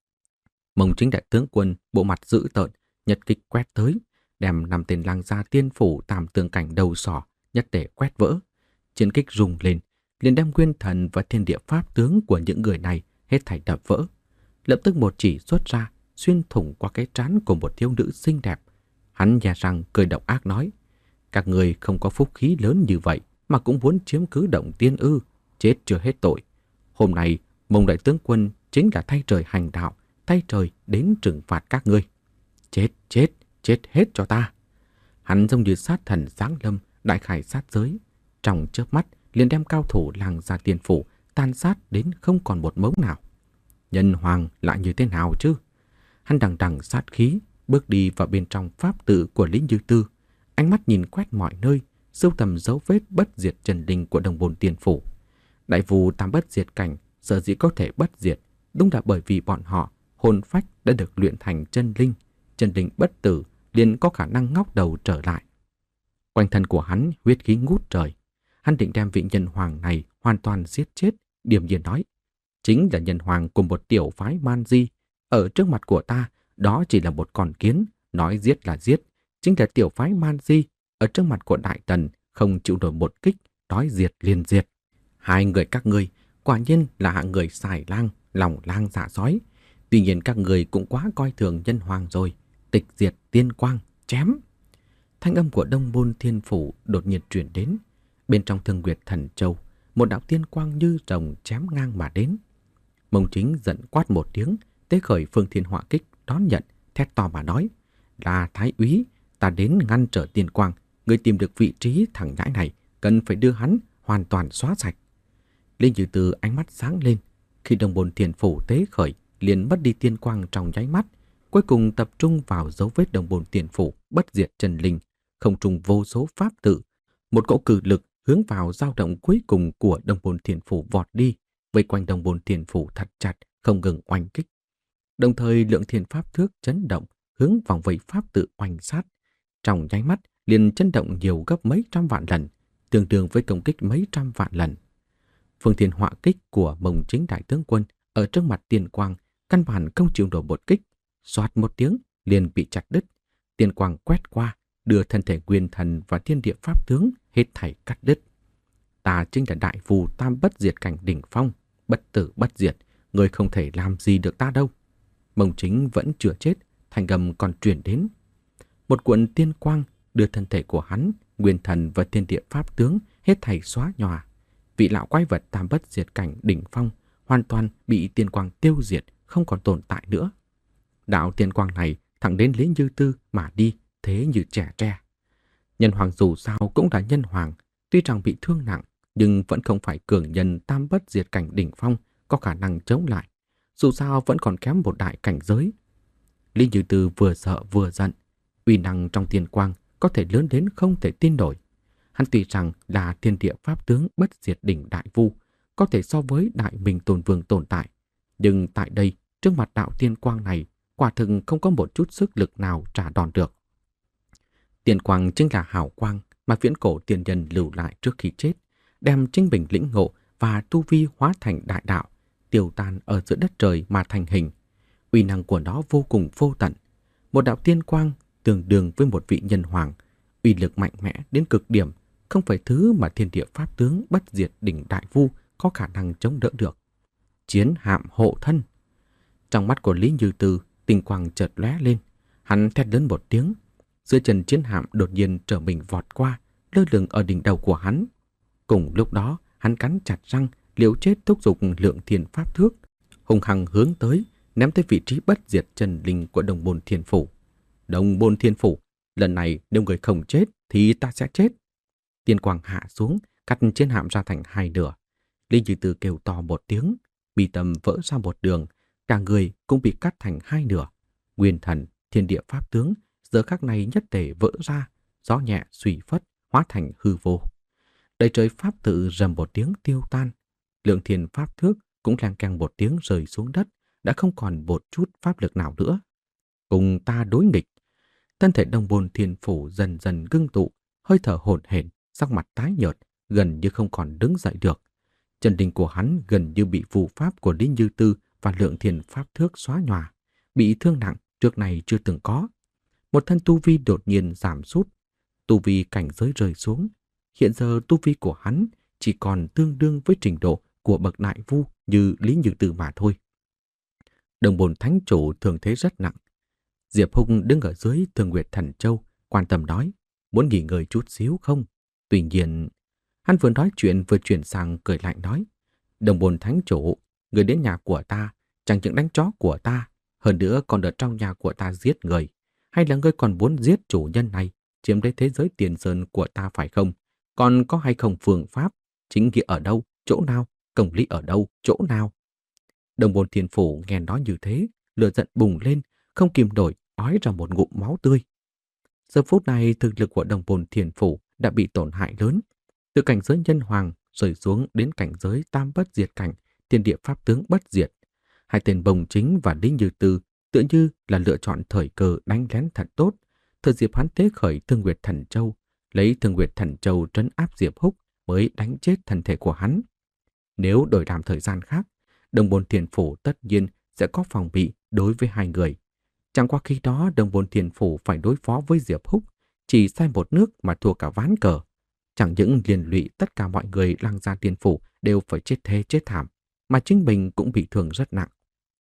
Mông Chính đại tướng quân bộ mặt dữ tợn, nhật kích quét tới, đem năm tên lang gia tiên phủ tam tường cảnh đầu sỏ nhất để quét vỡ. Chiến kích rung lên, liền đem nguyên thần và thiên địa pháp tướng của những người này hết thảy đập vỡ. Lập tức một chỉ xuất ra, xuyên thủng qua cái trán của một thiếu nữ xinh đẹp. Hắn nhè răng cười độc ác nói: các người không có phúc khí lớn như vậy mà cũng muốn chiếm cứ Động Tiên ư? Chết chưa hết tội. Hôm nay Mông đại tướng quân chính là thay trời hành đạo, thay trời đến trừng phạt các ngươi. Chết, chết, chết hết cho ta. Hắn giống như sát thần giáng lâm, đại khải sát giới. Trong chớp mắt liền đem cao thủ làng gia tiên phủ tan sát đến không còn một mống nào. Nhân hoàng lại như thế nào chứ? Hắn đằng đằng sát khí, bước đi vào bên trong pháp tự của Lý Như Tư, ánh mắt nhìn quét mọi nơi, sưu tầm dấu vết bất diệt chân linh của Đồng Bồn Tiên phủ. Đại vu tam bất diệt cảnh sở dĩ có thể bất diệt, đúng là bởi vì bọn họ hồn phách đã được luyện thành chân linh, chân linh bất tử liền có khả năng ngóc đầu trở lại. Quanh thân của hắn huyết khí ngút trời, hắn định đem vị nhân hoàng này hoàn toàn giết chết, điềm nhiên nói: chính là nhân hoàng của một tiểu phái man di, ở trước mặt của ta đó chỉ là một con kiến, nói giết là giết. Chính là tiểu phái man di, ở trước mặt của đại tần không chịu nổi một kích, nói diệt liền diệt. Hai người các ngươi quả nhiên là hạng người xài lang, lòng lang dạ sói. Tuy nhiên các người cũng quá coi thường nhân hoàng rồi. Tịch diệt tiên quang, chém. Thanh âm của Đông Bôn Thiên phủ đột nhiên truyền đến. Bên trong Thương Nguyệt Thần Châu, một đạo tiên quang như rồng chém ngang mà đến. Mông Chính giận quát một tiếng, tế khởi Phương Thiên Họa Kích đón nhận, thét to mà nói: là thái úy, ta đến ngăn trở tiên quang. Người tìm được vị trí thằng nhãi này, cần phải đưa hắn hoàn toàn xóa sạch. Linh Như Từ ánh mắt sáng lên, khi Đông Bồn Thiên phủ tế khởi liền mất đi tiên quang trong nháy mắt, cuối cùng tập trung vào dấu vết Đông Bồn Thiên phủ bất diệt chân linh, không trùng vô số pháp tự, một cỗ cử lực hướng vào dao động cuối cùng của Đông Bồn Thiên phủ vọt đi, vây quanh Đông Bồn Thiên phủ thật chặt, không ngừng oanh kích. Đồng thời lượng thiên pháp thước chấn động, hướng vòng vây pháp tự oanh sát, trong nháy mắt liền chấn động nhiều gấp mấy trăm vạn lần, tương đương với công kích mấy trăm vạn lần. Phương Thiên Họa Kích của Mông Chính đại tướng quân ở trước mặt tiên quang căn bản không chịu nổi một kích, xoạt một tiếng liền bị chặt đứt. Tiên quang quét qua, đưa thân thể nguyên thần và thiên địa pháp tướng hết thảy cắt đứt. Ta chính là đại phù tam bất diệt cảnh đỉnh phong, bất tử bất diệt, người không thể làm gì được ta đâu. Mông Chính vẫn chưa chết, thanh âm còn truyền đến. Một cuộn tiên quang đưa thân thể của hắn, nguyên thần và thiên địa pháp tướng hết thảy xóa nhòa. Vị lão quái vật tam bất diệt cảnh đỉnh phong hoàn toàn bị tiên quang tiêu diệt, không còn tồn tại nữa. Đạo tiên quang này thẳng đến Lý Như Tư mà đi, thế như trẻ tre. Nhân hoàng dù sao cũng là nhân hoàng, tuy rằng bị thương nặng nhưng vẫn không phải cường nhân tam bất diệt cảnh đỉnh phong có khả năng chống lại. Dù sao vẫn còn kém một đại cảnh giới. Lý Như Tư vừa sợ vừa giận, uy năng trong tiên quang có thể lớn đến không thể tin nổi. Hắn tuy rằng là thiên địa pháp tướng bất diệt đỉnh đại vu, có thể so với đại minh tôn vương tồn tại, nhưng tại đây trước mặt đạo tiên quang này quả thực không có một chút sức lực nào trả đòn được. Tiên quang chính là hào quang mà viễn cổ tiên nhân lưu lại trước khi chết, đem chính mình lĩnh ngộ và tu vi hóa thành đại đạo, tiêu tan ở giữa đất trời mà thành hình. Uy năng của nó vô cùng vô tận. Một đạo tiên quang tương đương với một vị nhân hoàng, uy lực mạnh mẽ đến cực điểm, không phải thứ mà thiên địa pháp tướng bất diệt đỉnh đại vu có khả năng chống đỡ được. Chiến hạm hộ thân. Trong mắt của Lý Như Tư, tinh quang chợt lóe lên, hắn thét lớn một tiếng. Dưới chân chiến hạm đột nhiên trở mình vọt qua, lơ lửng ở đỉnh đầu của hắn. Cùng lúc đó, hắn cắn chặt răng, liều chết thúc giục lượng thiên pháp thước, hùng hăng hướng tới, ném tới vị trí bất diệt chân linh của Đồng Bồn Thiên phủ. Đồng Bồn Thiên phủ, lần này nếu người không chết thì ta sẽ chết. Tiên quang hạ xuống, cắt chiến hạm ra thành hai nửa. Lý Như Tư kêu to một tiếng, mi tâm vỡ ra một đường, cả người cũng bị cắt thành hai nửa. Nguyên thần, thiên địa pháp tướng giờ khắc này nhất thể vỡ ra, gió nhẹ xùy phất, hóa thành hư vô. Đầy trời pháp tự rầm một tiếng tiêu tan, lượng thiên pháp thước cũng leng keng một tiếng rơi xuống đất, đã không còn một chút pháp lực nào nữa. Cùng ta đối nghịch. Thân thể Đồng Bồn Thiên phủ dần dần ngưng tụ, hơi thở hổn hển, sắc mặt tái nhợt, gần như không còn đứng dậy được. Chân linh của hắn gần như bị phù pháp của Lý Như Tư và Lượng Thiền Pháp Thước xóa nhòa, bị thương nặng trước này chưa từng có. Một thân tu vi đột nhiên giảm sút, tu vi cảnh giới rơi xuống. Hiện giờ tu vi của hắn chỉ còn tương đương với trình độ của bậc đại vu như Lý Như Tư mà thôi. Đồng bồn thánh chủ thường thế rất nặng. Diệp Hùng đứng ở dưới Thương Nguyệt Thần Châu, quan tâm nói, muốn nghỉ ngơi chút xíu không? Tuy nhiên, hắn vừa nói chuyện vừa chuyển sang cười lạnh nói, đồng bồn thánh chủ, người đến nhà của ta, chẳng những đánh chó của ta, hơn nữa còn ở trong nhà của ta giết người. Hay là ngươi còn muốn giết chủ nhân này, chiếm lấy thế giới tiền sơn của ta phải không? Còn có hay không phương pháp? Chính nghĩa ở đâu? Chỗ nào? Công lý ở đâu? Chỗ nào? Đồng bồn thiên phủ nghe nói như thế, lửa giận bùng lên, không kìm nổi, ói ra một ngụm máu tươi. Giờ phút này, thực lực của đồng bồn thiên phủ đã bị tổn hại lớn. Từ cảnh giới nhân hoàng rơi xuống đến cảnh giới tam bất diệt cảnh, thiên địa pháp tướng bất diệt. Hai tên Bồng Chính và Lý Như Tư tựa như là lựa chọn thời cơ đánh lén thật tốt. Thời dịp hắn tế khởi Thương Nguyệt Thần Châu, lấy Thương Nguyệt Thần Châu trấn áp Diệp Húc mới đánh chết thân thể của hắn. Nếu đổi làm thời gian khác, đồng bồn thiền phủ tất nhiên sẽ có phòng bị đối với hai người. Chẳng qua khi đó đồng bồn thiền phủ phải đối phó với Diệp Húc, chỉ sai một nước mà thua cả ván cờ. Chẳng những liên lụy tất cả mọi người Lăng Gia Tiên phủ đều phải chết thê chết thảm, mà chính mình cũng bị thương rất nặng.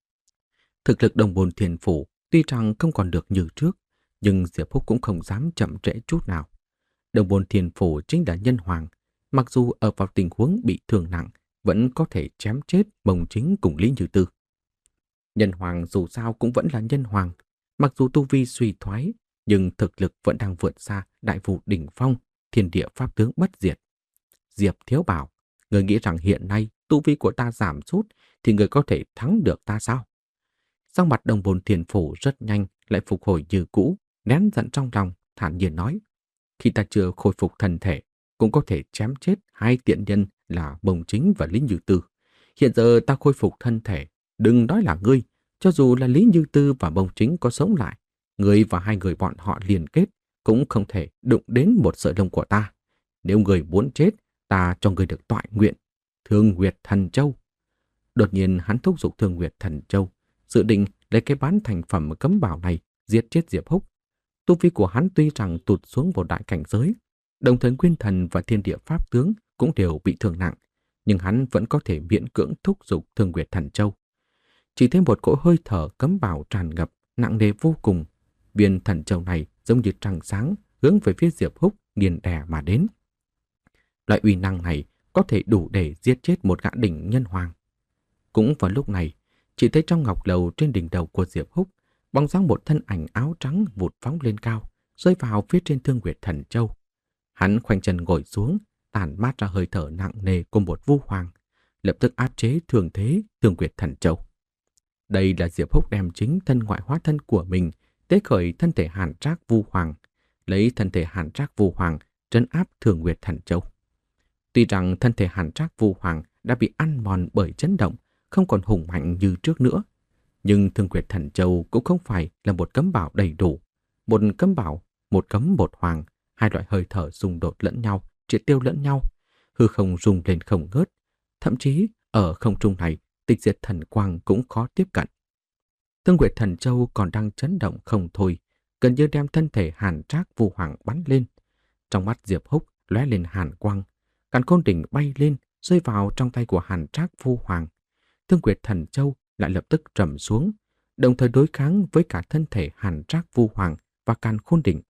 Thực lực đồng bồn thiền phủ tuy rằng không còn được như trước, nhưng Diệp Húc cũng không dám chậm trễ chút nào. Đồng bồn thiền phủ chính là nhân hoàng, mặc dù ở vào tình huống bị thương nặng, vẫn có thể chém chết Bồng Chính cùng Lý Như Tư. Nhân hoàng dù sao cũng vẫn là nhân hoàng, mặc dù tu vi suy thoái, nhưng thực lực vẫn đang vượt xa đại vu đỉnh phong, thiên địa pháp tướng bất diệt. Diệp Thiếu Bảo, người nghĩ rằng hiện nay tu vi của ta giảm sút thì người có thể thắng được ta sao? Sau mặt đồng bồn thiền phủ rất nhanh lại phục hồi như cũ, nén giận trong lòng, thản nhiên nói. Khi ta chưa khôi phục thân thể, cũng có thể chém chết hai tiện nhân là Bồng Chính và Lý Như Tư. Hiện giờ ta khôi phục thân thể, đừng nói là ngươi, cho dù là Lý Như Tư và Bồng Chính có sống lại, ngươi và hai người bọn họ liên kết cũng không thể đụng đến một sợi lông của ta. Nếu người muốn chết, ta cho người được toại nguyện. Thương Nguyệt Thần Châu. Đột nhiên hắn thúc giục Thương Nguyệt Thần Châu, dự định lấy cái bán thành phẩm cấm bảo này giết chết Diệp Húc. Tu vi của hắn tuy rằng tụt xuống một đại cảnh giới, đồng thời nguyên thần và thiên địa pháp tướng cũng đều bị thương nặng, nhưng hắn vẫn có thể miễn cưỡng thúc giục Thương Nguyệt Thần Châu. Chỉ thêm một cỗ hơi thở cấm bảo tràn ngập, nặng nề vô cùng. Viên thần châu này giống như trăng sáng hướng về phía Diệp Húc nghiền đè mà đến. Loại uy năng này có thể đủ để giết chết một gã đỉnh nhân hoàng. Cũng vào lúc này, chỉ thấy trong ngọc lầu trên đỉnh đầu của Diệp Húc, bóng dáng một thân ảnh áo trắng vụt phóng lên cao, rơi vào phía trên Thương Nguyệt Thần Châu. Hắn khoanh chân ngồi xuống, tản mát ra hơi thở nặng nề của một vu hoàng, lập tức áp chế thường thế Thương Nguyệt Thần Châu. Đây là Diệp Húc đem chính thân ngoại hóa thân của mình tế khởi thân thể Hàn Trác Vu Hoàng, lấy thân thể Hàn Trác Vu Hoàng trấn áp Thương Nguyệt Thần Châu. Tuy rằng thân thể Hàn Trác Vu Hoàng đã bị ăn mòn bởi chấn động, không còn hùng mạnh như trước nữa, nhưng Thương Nguyệt Thần Châu cũng không phải là một cấm bảo đầy đủ. Một cấm bảo, một cấm một hoàng, hai loại hơi thở xung đột lẫn nhau, triệt tiêu lẫn nhau, hư không rung lên không ngớt. Thậm chí ở không trung này, tịch diệt thần quang cũng khó tiếp cận. Thương Nguyệt Thần Châu còn đang chấn động không thôi, gần như đem thân thể Hàn Trác Vu Hoàng bắn lên. Trong mắt Diệp Húc lóe lên hàn quang, càn khôn đỉnh bay lên, rơi vào trong tay của Hàn Trác Vu Hoàng. Thương Nguyệt Thần Châu lại lập tức trầm xuống, đồng thời đối kháng với cả thân thể Hàn Trác Vu Hoàng và càn khôn đỉnh.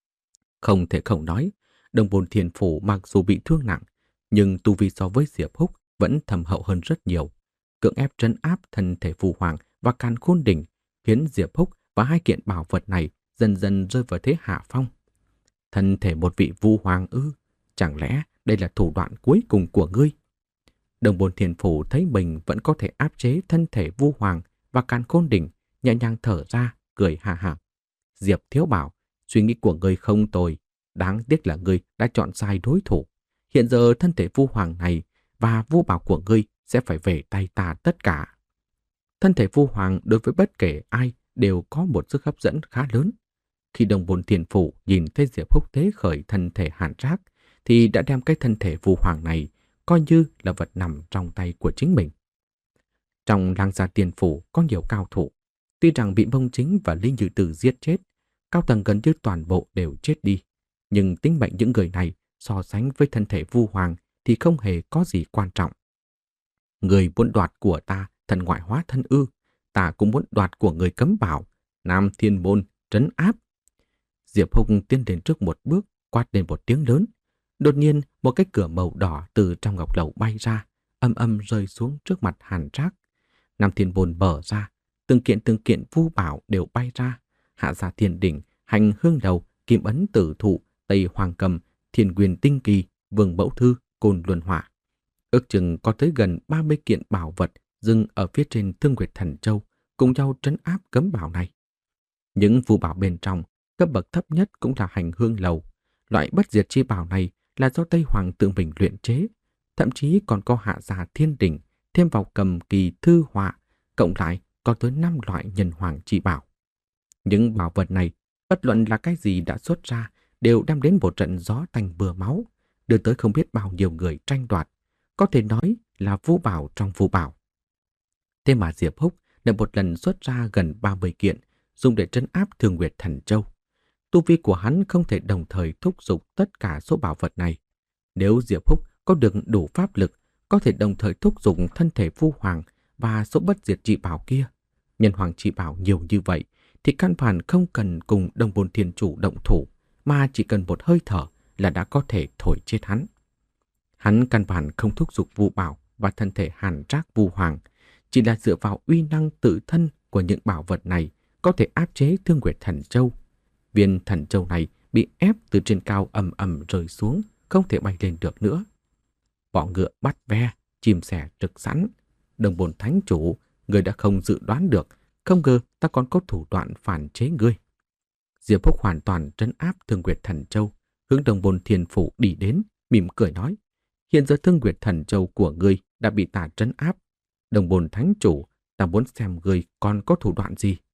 Không thể không nói, đồng bồn thiền phủ mặc dù bị thương nặng, nhưng tu vi so với Diệp Húc vẫn thâm hậu hơn rất nhiều. Cưỡng ép trấn áp thân thể Vu Hoàng và càn khôn đỉnh, khiến Diệp Húc và hai kiện bảo vật này dần dần rơi vào thế hạ phong. Thân thể một vị Vu Hoàng ư? Chẳng lẽ đây là thủ đoạn cuối cùng của ngươi? Đồng bồn thiền phủ thấy mình vẫn có thể áp chế thân thể Vu Hoàng và càn khôn đỉnh, nhẹ nhàng thở ra, cười hà hà. Diệp Thiếu Bảo, suy nghĩ của ngươi không tồi, đáng tiếc là ngươi đã chọn sai đối thủ. Hiện giờ thân thể Vu Hoàng này và Vu Bảo của ngươi sẽ phải về tay ta tất cả. Thân thể Vu Hoàng đối với bất kể ai đều có một sức hấp dẫn khá lớn. Khi đồng bồn thiền phủ nhìn thấy Diệp Húc tế khởi thân thể Hàn Trác, thì đã đem cái thân thể Vu Hoàng này coi như là vật nằm trong tay của chính mình. Trong Lang Gia Tiên Phủ có nhiều cao thủ, tuy rằng bị Mông Chính và Linh Như Tử giết chết, cao tầng gần như toàn bộ đều chết đi, nhưng tính mệnh những người này so sánh với thân thể Vu Hoàng thì không hề có gì quan trọng. Người muốn đoạt của ta thần ngoại hóa thân ư, ta cũng muốn đoạt của người cấm bảo, Nam Thiên Môn trấn áp. Diệp Húc tiến đến trước một bước, quát lên một tiếng lớn. Đột nhiên, một cái cửa màu đỏ từ trong ngọc lầu bay ra, âm âm rơi xuống trước mặt Hàn Trác. Nam Thiên Môn mở ra, từng kiện từng kiện vu bảo đều bay ra. Hạ Gia Thiên Đỉnh, Hành Hương Lầu, Kim Ấn Tử Thụ, Tây Hoàng Cầm, Thiên Quyền Tinh Kỳ, Vương Mẫu Thư, Côn Luân Hỏa. Ước chừng có tới gần ba mươi kiện bảo vật dừng ở phía trên Thương Nguyệt Thần Châu, cùng nhau trấn áp cấm bảo này. Những vu bảo bên trong, cấp bậc thấp nhất cũng là Hành Hương Lầu. Loại bất diệt chi bảo này là do Tây Hoàng tự mình luyện chế, thậm chí còn có Hạ Gia Thiên Đỉnh, thêm vào Cầm Kỳ Thư Họa, cộng lại có tới năm loại nhân hoàng chi bảo. Những bảo vật này, bất luận là cái gì đã xuất ra, đều đem đến một trận gió tanh mưa máu, đưa tới không biết bao nhiêu người tranh đoạt, có thể nói là vu bảo trong vu bảo. Thế mà Diệp Húc đã một lần xuất ra gần ba mươi kiện, dùng để trấn áp Thương Nguyệt Thần Châu. Tu vi của hắn không thể đồng thời thúc giục tất cả số bảo vật này. Nếu Diệp Húc có được đủ pháp lực, có thể đồng thời thúc giục thân thể Vu Hoàng và số bất diệt chi bảo kia. Nhân hoàng chi bảo nhiều như vậy, thì căn bản không cần cùng Đông Bồn Thiên Chủ động thủ, mà chỉ cần một hơi thở là đã có thể thổi chết hắn. Hắn căn bản không thúc giục vu bảo và thân thể Hàn Trác Vu Hoàng, chỉ là dựa vào uy năng tự thân của những bảo vật này có thể áp chế Thương Nguyệt Thần Châu. Viên thần châu này bị ép từ trên cao ầm ầm rơi xuống, không thể bay lên được nữa. Bọ ngựa bắt ve, chim sẻ trực sẵn. Đồng Bồn Thánh Chủ, người đã không dự đoán được, không ngờ ta còn có thủ đoạn phản chế ngươi. Diệp Húc hoàn toàn trấn áp Thương Nguyệt Thần Châu, hướng Đồng Bồn Thiên Phủ đi đến, mỉm cười nói: hiện giờ Thương Nguyệt Thần Châu của ngươi đã bị ta trấn áp. Đồng Bồn Thánh Chủ, ta muốn xem ngươi còn có thủ đoạn gì.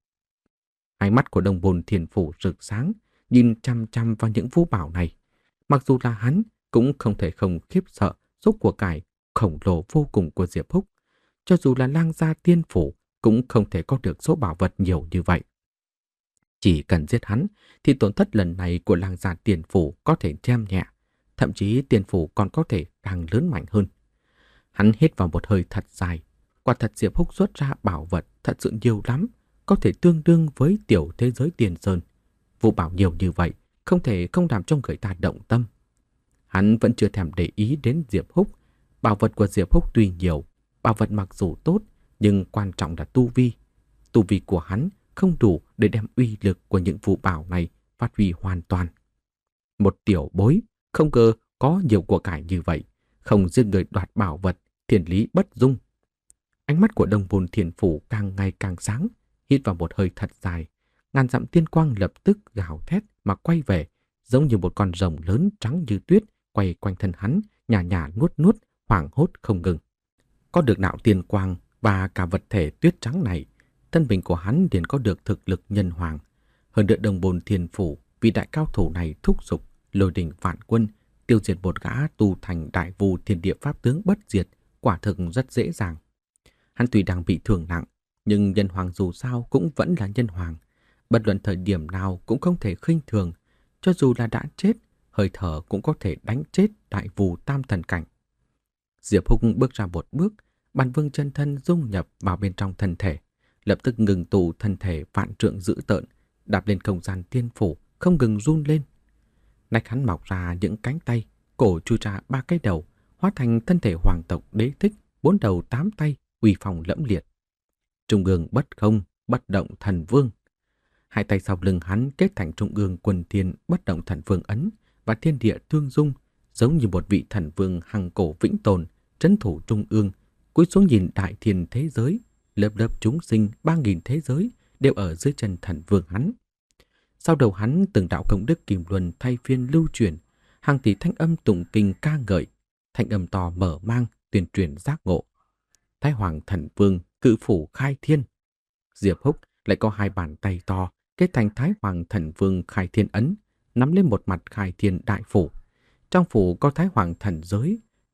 Hai mắt của Đồng Bồn Thiên Phủ rực sáng, nhìn chăm chăm vào những vũ bảo này. Mặc dù là hắn, cũng không thể không khiếp sợ số của cải khổng lồ vô cùng của Diệp Húc. Cho dù là Lang Gia Tiên Phủ, cũng không thể có được số bảo vật nhiều như vậy. Chỉ cần giết hắn, thì tổn thất lần này của Lang Gia Tiên Phủ có thể xem nhẹ. Thậm chí Tiên Phủ còn có thể càng lớn mạnh hơn. Hắn hít vào một hơi thật dài. Quả thật Diệp Húc xuất ra bảo vật thật sự nhiều lắm, có thể tương đương với tiểu thế giới Tiền Sơn. Vũ bảo nhiều như vậy, không thể không làm cho người ta động tâm. Hắn vẫn chưa thèm để ý đến Diệp Húc. Bảo vật của Diệp Húc tuy nhiều, bảo vật mặc dù tốt, nhưng quan trọng là tu vi. Tu vi của hắn không đủ để đem uy lực của những vũ bảo này phát huy hoàn toàn. Một tiểu bối, không ngờ có nhiều của cải như vậy, không giết người đoạt bảo vật, thiên lý bất dung. Ánh mắt của Đông Bồn Thiên Phủ càng ngày càng sáng, hít vào một hơi thật dài. Ngàn dặm tiên quang lập tức gào thét mà quay về, giống như một con rồng lớn trắng như tuyết quay quanh thân hắn, nhả nhả nuốt nuốt, hoảng hốt không ngừng. Có được đạo tiên quang và cả vật thể tuyết trắng này, thân mình của hắn liền có được thực lực nhân hoàng. Hơn nữa Đông Bồn Thiên Phủ vì đại cao thủ này thúc giục lôi đình vạn quân, tiêu diệt một gã tu thành đại vu thiên địa pháp tướng bất diệt, quả thực rất dễ dàng. Hắn tuy đang bị thương nặng, nhưng nhân hoàng dù sao cũng vẫn là nhân hoàng. Bất luận thời điểm nào cũng không thể khinh thường, cho dù là đã chết, hơi thở cũng có thể đánh chết đại vu tam thần cảnh. Diệp Húc bước ra một bước, Bản Vương chân thân dung nhập vào bên trong thân thể, lập tức ngừng tụ thân thể vạn trượng dữ tợn, đạp lên không gian tiên phủ, không ngừng run lên. Nách hắn mọc ra những cánh tay, cổ chui ra ba cái đầu, hóa thành thân thể hoàng tộc Đế Thích, bốn đầu tám tay, uy phong lẫm liệt. Trung ương bất không, bất động thần vương. Hai tay sau lưng hắn kết thành trung ương quân thiên bất động thần vương ấn và thiên địa thương dung, giống như một vị thần vương hằng cổ vĩnh tồn, trấn thủ trung ương, cúi xuống nhìn đại thiên thế giới, lớp lớp chúng sinh ba nghìn thế giới đều ở dưới chân thần vương hắn. Sau đầu hắn từng đạo công đức kim luân thay phiên lưu truyền, hàng tỷ thanh âm tụng kinh ca ngợi, thanh âm to mở mang tuyên truyền giác ngộ. Thái Hoàng Thần Vương cự phủ khai thiên. Diệp Húc lại có hai bàn tay to kết thành Thái Hoàng Thần Vương khai thiên ấn, nắm lên một mặt khai thiên đại phủ. Trong phủ có Thái Hoàng thần giới,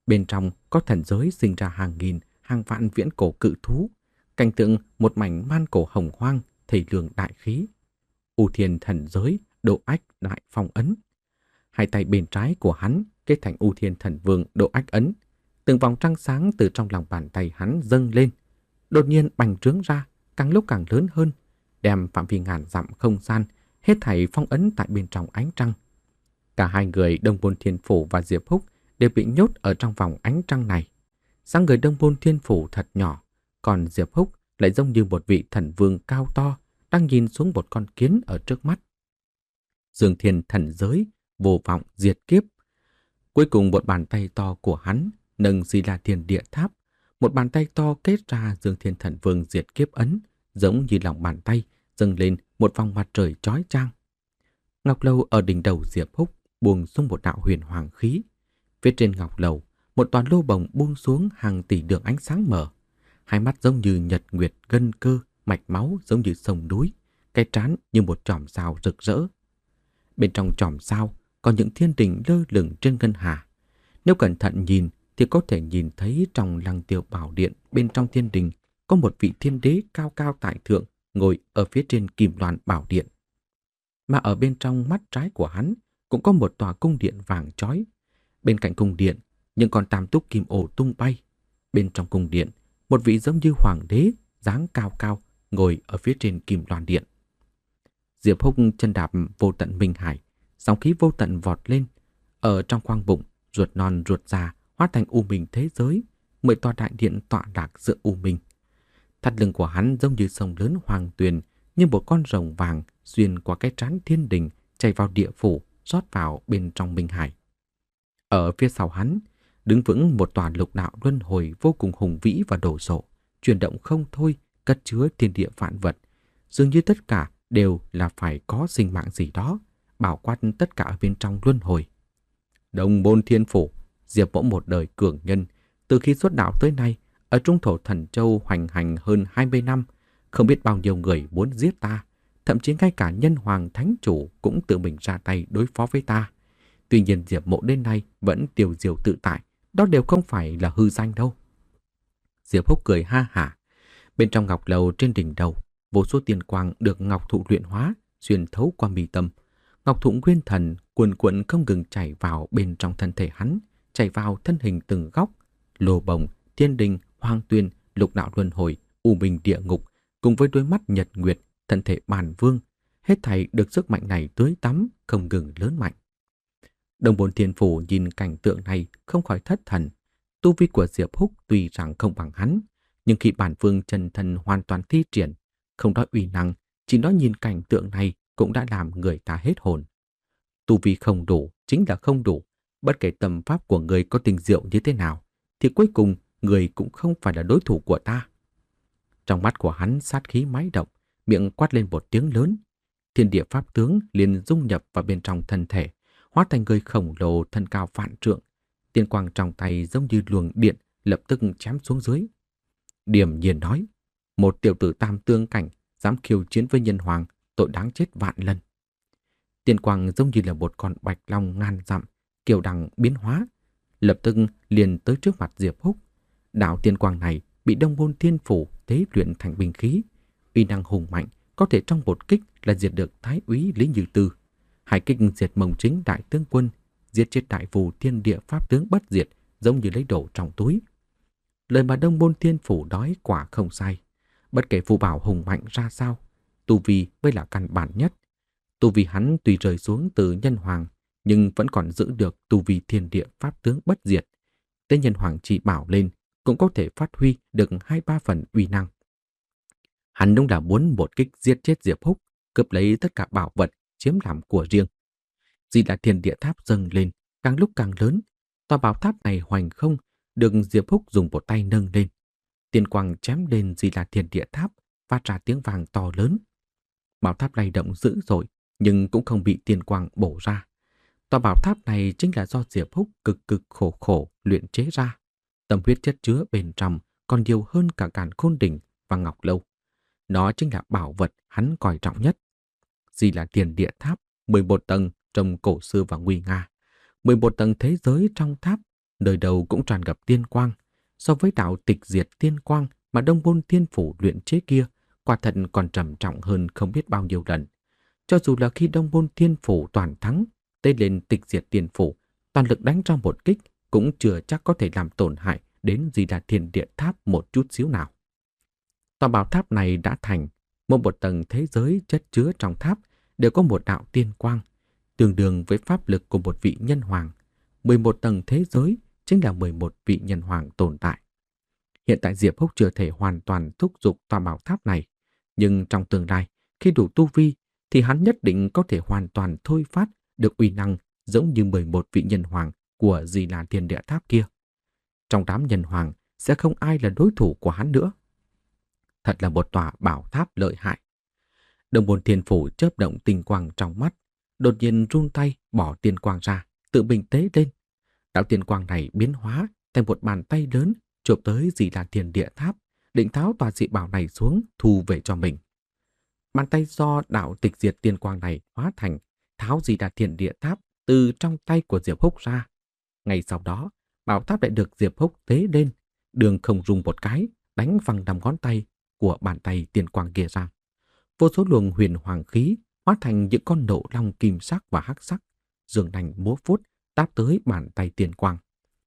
Bên trong có thần giới sinh ra hàng nghìn, hàng vạn viễn cổ cự thú, cảnh tượng một mảnh man cổ hồng hoang, thầy lường đại khí. U Thiên thần giới, Độ Ách đại phong ấn. Hai tay bên trái của hắn kết thành U Thiên thần vương Độ Ách ấn. Từng vòng trăng sáng từ trong lòng bàn tay hắn dâng lên, đột nhiên bành trướng ra, càng lúc càng lớn hơn, đem phạm vi ngàn dặm không gian hết thảy phong ấn tại bên trong ánh trăng. Cả hai người Đông Bôn Thiên Phủ và Diệp Húc đều bị nhốt ở trong vòng ánh trăng này. Dáng người Đông Bôn Thiên Phủ thật nhỏ, còn Diệp Húc lại giống như một vị thần vương cao to đang nhìn xuống một con kiến ở trước mắt. Dương Thiên thần giới, vô vọng diệt kiếp. Cuối cùng một bàn tay to của hắn nâng Di La Thiên Địa Tháp, một bàn tay to kết ra Dương Thiên Thần Vương diệt kiếp ấn, giống như lòng bàn tay dâng lên một vòng mặt trời chói chang. Ngọc Lâu ở đỉnh đầu Diệp Húc buông xuống một đạo huyền hoàng khí. Phía trên ngọc lầu, một toàn lô bồng buông xuống hàng tỷ đường ánh sáng mở. Hai mắt giống như nhật nguyệt gân cơ, mạch máu giống như sông núi, cái trán như một chòm sao rực rỡ. Bên trong chòm sao có những thiên đình lơ lửng trên ngân hà. Nếu cẩn thận nhìn thì có thể nhìn thấy trong Lăng Tiêu Bảo Điện bên trong thiên đình có một vị thiên đế cao cao tại thượng ngồi ở phía trên kim loan bảo điện. Mà ở bên trong mắt trái của hắn cũng có một tòa cung điện vàng chói. Bên cạnh cung điện, những con tam túc kim ổ tung bay. Bên trong cung điện, một vị giống như hoàng đế, dáng cao cao, ngồi ở phía trên kim loan điện. Diệp Húc chân đạp vô tận minh hải, sóng khí vô tận vọt lên. Ở trong khoang bụng, ruột non ruột già hóa thành u minh thế giới, mười tòa đại điện tọa lạc giữa u minh. Thắt lưng của hắn giống như sông lớn hoàng tuyền, như một con rồng vàng xuyên qua cái trán thiên đình, chảy vào địa phủ, rót vào bên trong minh hải. Ở phía sau hắn, đứng vững một tòa lục đạo luân hồi vô cùng hùng vĩ và đồ sộ, chuyển động không thôi, cất chứa thiên địa vạn vật. Dường như tất cả đều là phải có sinh mạng gì đó, bảo quát tất cả ở bên trong luân hồi. Đông Bôn Thiên Phủ, Diệp Mỗ một đời cường nhân, từ khi xuất đạo tới nay, ở trung thổ Thần Châu hoành hành hơn hai mươi năm, không biết bao nhiêu người muốn giết ta, thậm chí ngay cả nhân hoàng thánh chủ cũng tự mình ra tay đối phó với ta. Tuy nhiên Diệp Mộ đến nay vẫn tiêu diêu tự tại, đó đều không phải là hư danh đâu. Diệp Húc cười ha hả. Bên trong ngọc lầu trên đỉnh đầu, vô số tiền quang được ngọc thụ luyện hóa, xuyên thấu qua mi tâm. Ngọc thụ nguyên thần cuồn cuộn không ngừng chảy vào bên trong thân thể hắn, chảy vào thân hình từng góc, lô bồng, thiên đình, hoang tuyên, lục đạo luân hồi, u minh địa ngục, cùng với đôi mắt nhật nguyệt, thân thể bàn vương, hết thảy được sức mạnh này tưới tắm, không ngừng lớn mạnh. Đông Bồn Thiên Phủ nhìn cảnh tượng này không khỏi thất thần. Tu vi của Diệp Húc tuy rằng không bằng hắn, nhưng khi bản vương chân thân hoàn toàn thi triển, không nói uy năng, chỉ nói nhìn cảnh tượng này cũng đã làm người ta hết hồn. Tu vi không đủ chính là không đủ, bất kể tâm pháp của người có tinh diệu như thế nào, thì cuối cùng người cũng không phải là đối thủ của ta. Trong mắt của hắn sát khí mái động, miệng quát lên một tiếng lớn. Thiên địa pháp tướng liền dung nhập vào bên trong thân thể, hóa thành người khổng lồ thân cao vạn trượng. Tiên quang trong tay giống như luồng điện lập tức chém xuống dưới. Điềm nhiên nói, một tiểu tử tam tương cảnh dám khiêu chiến với nhân hoàng, tội đáng chết vạn lần. Tiên quang giống như là một con bạch long ngàn dặm, kiều đằng biến hóa, lập tức liền tới trước mặt Diệp Húc. Đạo tiên quang này bị Đông Bôn Thiên Phủ tế luyện thành binh khí, uy năng hùng mạnh, có thể trong một kích là diệt được Thái úy Lý Như Tư, hai kích diệt Mông Chính đại tướng quân, giết chết đại phù thiên địa pháp tướng bất diệt, giống như lấy đồ trong túi. Lời mà Đông Bôn Thiên Phủ nói quả không sai. Bất kể phù bảo hùng mạnh ra sao, tu vi mới là căn bản nhất. Tu vi hắn tuy rơi xuống từ nhân hoàng, nhưng vẫn còn giữ được tu vi thiên địa pháp tướng bất diệt. Tên nhân hoàng chỉ bảo lên cũng có thể phát huy được hai ba phần uy năng. Hắn đúng là muốn một kích giết chết Diệp Húc, cướp lấy tất cả bảo vật, chiếm làm của riêng. Di là thiên địa tháp dâng lên, càng lúc càng lớn. Tòa bảo tháp này hoành không, được Diệp Húc dùng một tay nâng lên. Tiên quang chém lên Di là thiên địa tháp, phát ra tiếng vàng to lớn. Bảo tháp lay động dữ dội, nhưng cũng không bị tiên quang bổ ra. Tòa bảo tháp này chính là do Diệp Húc cực cực khổ khổ luyện chế ra. Tâm huyết chất chứa bên trong còn nhiều hơn cả Càn Khôn Đỉnh và Ngọc Lâu. Nó chính là bảo vật hắn coi trọng nhất. Di là thiên địa tháp, mười một tầng trông cổ xưa và nguy nga. mười một tầng thế giới trong tháp, nơi đầu cũng tràn ngập tiên quang. So với đạo tịch diệt tiên quang mà Đông Môn Thiên Phủ luyện chế kia, quả thật còn trầm trọng hơn không biết bao nhiêu lần. Cho dù là khi Đông Môn Thiên Phủ toàn thắng, tế lên tịch diệt tiên phủ, toàn lực đánh ra một kích cũng chưa chắc có thể làm tổn hại đến Di Đà Thiên Địa Tháp một chút xíu nào. Tòa bảo tháp này đã thành, mỗi một tầng thế giới chất chứa trong tháp đều có một đạo tiên quang, tương đương với pháp lực của một vị nhân hoàng. mười một tầng thế giới chính là mười một vị nhân hoàng tồn tại. Hiện tại Diệp Húc chưa thể hoàn toàn thúc giục tòa bảo tháp này, nhưng trong tương lai, khi đủ tu vi, thì hắn nhất định có thể hoàn toàn thôi phát được uy năng giống như mười một vị nhân hoàng của Di Đà Thiên Địa Tháp kia. Trong đám nhân hoàng sẽ không ai là đối thủ của hắn nữa. Thật là một tòa bảo tháp lợi hại. Đông Môn Thiên Phủ chớp động tinh quang trong mắt, đột nhiên run tay bỏ tiên quang ra, tự mình tế lên. Đạo tiên quang này biến hóa thành một bàn tay lớn chụp tới Di Đà Thiên Địa Tháp, định tháo tòa dị bảo này xuống thu về cho mình. Bàn tay do đạo tịch diệt tiên quang này hóa thành, tháo Di Đà Thiên Địa Tháp từ trong tay của Diệp Húc ra. Ngay sau đó, bảo tháp lại được Diệp Húc tế lên, đường không rung một cái, đánh văng năm ngón tay của bàn tay tiên quang kia ra. Vô số luồng huyền hoàng khí hóa thành những con nộ long kim sắc và hắc sắc, giường nành múa phút táp tới bàn tay tiên quang.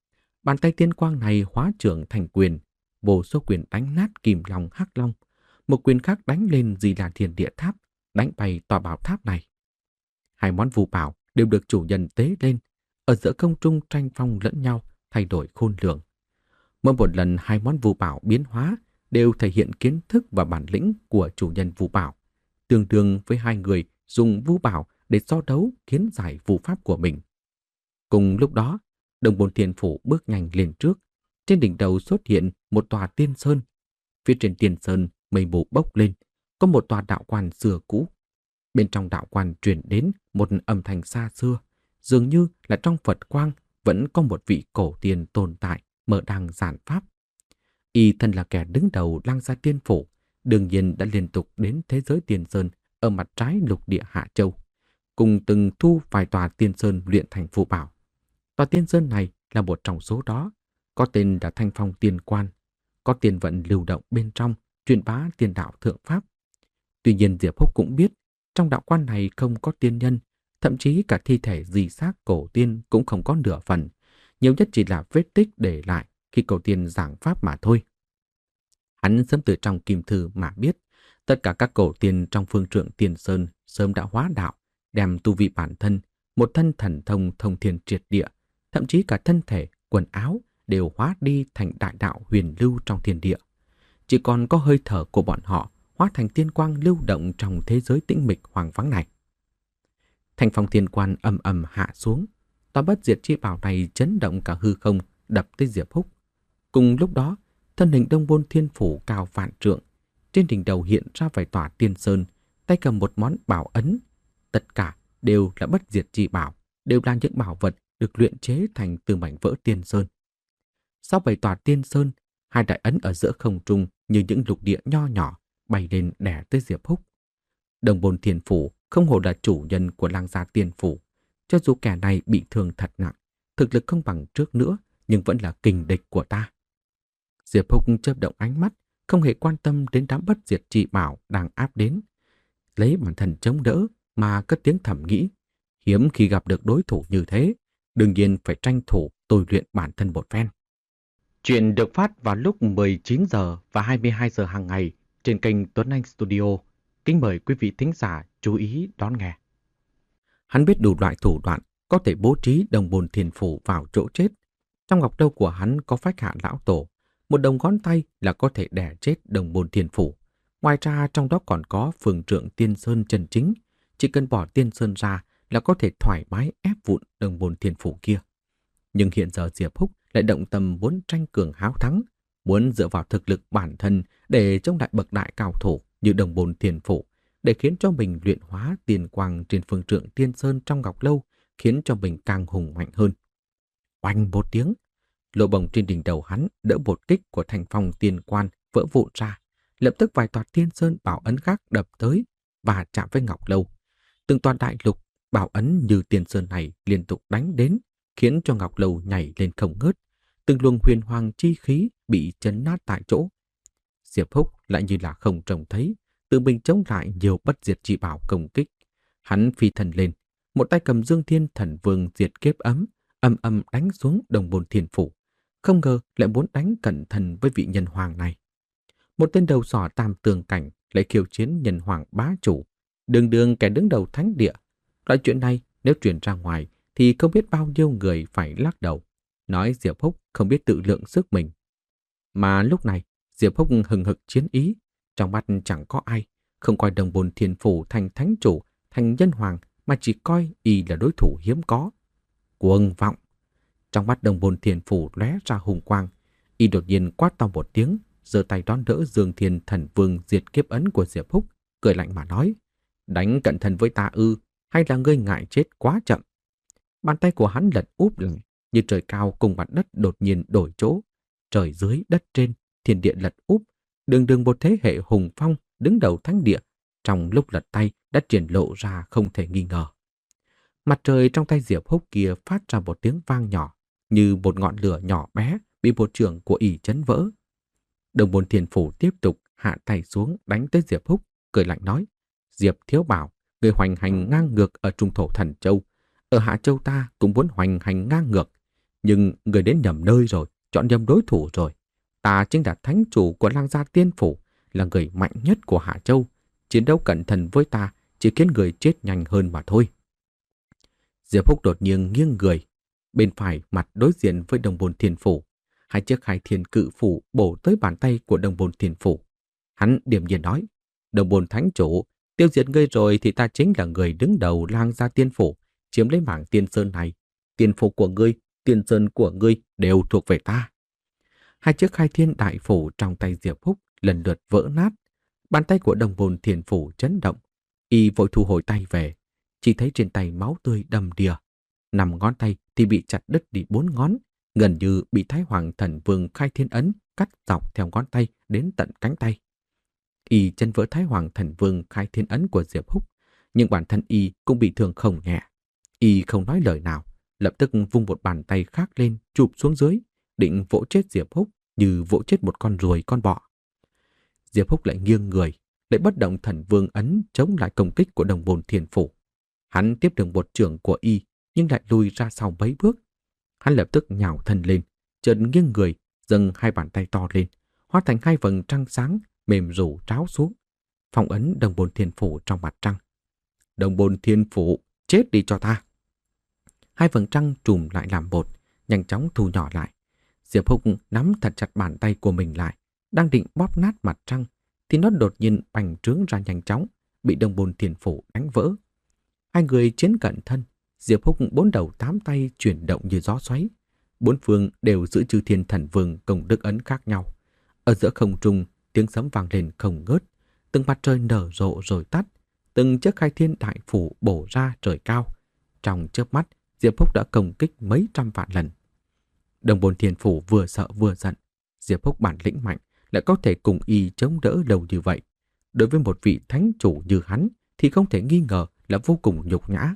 Bàn tay tiên quang này hóa trưởng thành quyền, vô số quyền đánh nát kim long hắc long, một quyền khác đánh lên Di Đà Thiên Địa Tháp, đánh bay tòa bảo tháp này. Hai món phù bảo đều được chủ nhân tế lên, ở giữa không trung tranh phong lẫn nhau, thay đổi khôn lường. Mỗi một lần hai món phù bảo biến hóa đều thể hiện kiến thức và bản lĩnh của chủ nhân phù bảo, tương đương với hai người dùng phù bảo để so đấu kiến giải phù pháp của mình. Cùng lúc đó, Đông Môn Thiên Phủ bước nhanh lên trước, trên đỉnh đầu xuất hiện một tòa tiên sơn. Phía trên tiên sơn mây mù bốc lên, có một tòa đạo quan xưa cũ. Bên trong đạo quan truyền đến một âm thanh xa xưa, dường như là trong Phật quang vẫn có một vị cổ tiên tồn tại mở đang giảng pháp. Y thân là kẻ đứng đầu Lang Gia Tiên Phủ, đương nhiên đã liên tục đến thế giới tiên sơn ở mặt trái lục địa Hạ Châu, cùng từng thu vài tòa tiên sơn luyện thành phù bảo. Tòa tiên sơn này là một trong số đó, có tên là Thanh Phong Tiên Quan, có tiên vận lưu động bên trong, truyền bá tiên đạo thượng pháp. Tuy nhiên Diệp Húc cũng biết, trong đạo quan này không có tiên nhân, thậm chí cả thi thể di xác cổ tiên cũng không có nửa phần, nhiều nhất chỉ là vết tích để lại khi cổ tiên giảng pháp mà thôi. Hắn sớm từ trong kim thư mà biết, tất cả các cổ tiên trong phương trượng Tiên Sơn sớm đã hóa đạo, đem tu vi bản thân, một thân thần thông thông thiên triệt địa, thậm chí cả thân thể, quần áo đều hóa đi thành đại đạo huyền lưu trong thiên địa. Chỉ còn có hơi thở của bọn họ hóa thành tiên quang lưu động trong thế giới tĩnh mịch hoang vắng này. Thanh Phong Tiên Quan ầm ầm hạ xuống, tòa bất diệt chi bảo này chấn động cả hư không, đập tới Diệp Húc. Cùng lúc đó, thân hình Đông Môn Thiên Phủ cao vạn trượng, trên đỉnh đầu hiện ra vài tòa tiên sơn, tay cầm một món bảo ấn. Tất cả đều là bất diệt chi bảo, đều là những bảo vật được luyện chế thành từ mảnh vỡ tiên sơn. Sau bảy tòa tiên sơn, hai đại ấn ở giữa không trung như những lục địa nho nhỏ bay lên đè tới Diệp Húc. Đông Môn Thiên Phủ không hổ là chủ nhân của Lang Gia Tiên Phủ, cho dù kẻ này bị thương thật nặng, thực lực không bằng trước nữa, nhưng vẫn là kình địch của ta. Diệp Húc chớp động ánh mắt, không hề quan tâm đến đám bất diệt chi bảo đang áp đến, lấy bản thân chống đỡ mà cất tiếng thầm nghĩ, hiếm khi gặp được đối thủ như thế, đương nhiên phải tranh thủ tôi luyện bản thân một phen. Chuyện được phát vào lúc mười chín giờ và hai mươi hai giờ hàng ngày trên kênh Tuấn Anh Studio. Kính mời quý vị thính giả chú ý đón nghe. Hắn biết đủ loại thủ đoạn có thể bố trí Đông Môn Thiên Phủ vào chỗ chết. Trong ngọc lâu của hắn có phách hạ lão tổ, một đầu ngón tay là có thể đè chết Đông Môn Thiên Phủ. Ngoài ra trong đó còn có phương trượng Tiên Sơn chân chính, chỉ cần bỏ Tiên Sơn ra là có thể thoải mái ép vụn Đông Môn Thiên Phủ kia. Nhưng hiện giờ Diệp Húc lại động tâm muốn tranh cường háo thắng, muốn dựa vào thực lực bản thân để chống lại bậc đại cao thủ như Đông Môn Thiên Phủ, để khiến cho mình luyện hóa tiền quang trên phương trượng Tiên Sơn trong ngọc lâu, khiến cho mình càng hùng mạnh hơn. Oanh một tiếng, lỗ bồng trên đỉnh đầu hắn đỡ một kích của Thanh Phong Tiên Quan vỡ vụn ra, lập tức vài tòa Tiên Sơn bảo ấn khác đập tới và chạm với ngọc lâu. Từng tòa đại lục bảo ấn như Tiên Sơn này liên tục đánh đến, khiến cho Ngọc Lâu nhảy lên không ngớt, từng luồng huyền hoàng chi khí bị chấn nát tại chỗ. Diệp Húc lại như là không trông thấy, tự mình chống lại nhiều bất diệt chi bảo công kích. Hắn phi thần lên, một tay cầm Dương Thiên Thần Vương diệt kiếp ấm, âm âm đánh xuống Đồng Bồn Thiên Phủ. Không ngờ lại muốn đánh cẩn thận với vị nhân hoàng này. Một tên đầu sỏ tam tường cảnh lại khiêu chiến nhân hoàng bá chủ, đường đường kẻ đứng đầu thánh địa. Loại chuyện này nếu truyền ra ngoài thì không biết bao nhiêu người phải lắc đầu, nói Diệp Húc không biết tự lượng sức mình. Mà lúc này Diệp Húc hừng hực chiến ý, trong mắt chẳng có ai, không coi Đồng Bồn Thiên Phủ thành thánh chủ, thành nhân hoàng, mà chỉ coi y là đối thủ hiếm có. Cuồng vọng! Trong mắt Đồng Bồn Thiên Phủ lóe ra hùng quang, y đột nhiên quát to một tiếng, giơ tay đón đỡ Dương Thiên Thần Vương diệt kiếp ấn của Diệp Húc, cười lạnh mà nói: đánh cẩn thận với ta ư, hay là ngươi ngại chết quá chậm? Bàn tay của hắn lật úp lại, như trời cao cùng mặt đất đột nhiên đổi chỗ, trời dưới đất trên, thiên địa lật úp, đường đường một thế hệ hùng phong đứng đầu thánh địa, trong lúc lật tay đã triển lộ ra không thể nghi ngờ. Mặt trời trong tay Diệp Húc kia phát ra một tiếng vang nhỏ, như một ngọn lửa nhỏ bé bị một trường của ỷ chấn vỡ. Đồng Bồn Thiên Phủ tiếp tục hạ tay xuống đánh tới Diệp Húc, cười lạnh nói: Diệp Thiếu Bảo, người hoành hành ngang ngược ở Trung Thổ Thần Châu, ở Hạ Châu ta cũng muốn hoành hành ngang ngược, nhưng người đến nhầm nơi rồi, chọn nhầm đối thủ rồi. Ta chính là thánh chủ của Lang Gia Tiên Phủ, là người mạnh nhất của Hạ Châu. Chiến đấu cẩn thận với ta chỉ khiến người chết nhanh hơn mà thôi. Diệp Húc đột nhiên nghiêng người, bên phải mặt đối diện với Đồng Bồn Thiên Phủ. Hai chiếc Khai Thiên Cự Phủ bổ tới bàn tay của Đồng Bồn Thiên Phủ. Hắn điềm nhiên nói: Đồng Bồn Thánh Chủ, tiêu diệt ngươi rồi thì ta chính là người đứng đầu Lang Gia Tiên Phủ, chiếm lấy mảng Tiên Sơn này. Tiên Phủ của ngươi, Tiên Sơn của ngươi đều thuộc về ta. Hai chiếc Khai Thiên Đại Phủ trong tay Diệp Húc lần lượt vỡ nát. Bàn tay của Đồng Bồn Thiên Phủ chấn động, y vội thu hồi tay về, chỉ thấy trên tay máu tươi đầm đìa. Năm ngón tay thì bị chặt đứt đi bốn ngón, gần như bị Thái Hoàng Thần Vương Khai Thiên Ấn cắt dọc theo ngón tay đến tận cánh tay. Y chân vỡ Thái Hoàng Thần Vương Khai Thiên Ấn của Diệp Húc, nhưng bản thân y cũng bị thương không nhẹ. Y không nói lời nào, lập tức vung một bàn tay khác lên chụp xuống dưới, định vỗ chết Diệp Húc như vỗ chết một con ruồi con bọ. Diệp Húc lại nghiêng người, lại bất động Thần Vương Ấn chống lại công kích của Đồng Bồn Thiên Phủ. Hắn tiếp được một chưởng của y, nhưng lại lùi ra sau mấy bước. Hắn lập tức nhào thân lên, chợt nghiêng người, dâng hai bàn tay to lên, hóa thành hai vầng trăng sáng mềm rủ tráo xuống, phong ấn Đồng Bồn Thiên Phủ trong mặt trăng. Đồng Bồn Thiên Phủ, chết đi cho ta! Hai vầng trăng trùm lại làm một, nhanh chóng thu nhỏ lại. Diệp Húc nắm thật chặt bàn tay của mình lại, đang định bóp nát mặt trăng, thì nó đột nhiên bành trướng ra nhanh chóng, bị Đồng Bồn Thiên Phủ đánh vỡ. Hai người chiến cận thân, Diệp Húc bốn đầu tám tay chuyển động như gió xoáy. Bốn phương đều giữ Chư Thiên Thần Vương công đức ấn khác nhau. Ở giữa không trung, tiếng sấm vang lên không ngớt. Từng mặt trời nở rộ rồi tắt. Từng chiếc Khai Thiên Đại Phủ bổ ra trời cao. Trong chớp mắt, Diệp Húc đã công kích mấy trăm vạn lần. Đồng Bồn Thiên Phủ vừa sợ vừa giận. Diệp Húc bản lĩnh mạnh, lại có thể cùng y chống đỡ lâu như vậy. Đối với một vị thánh chủ như hắn, thì không thể nghi ngờ là vô cùng nhục nhã.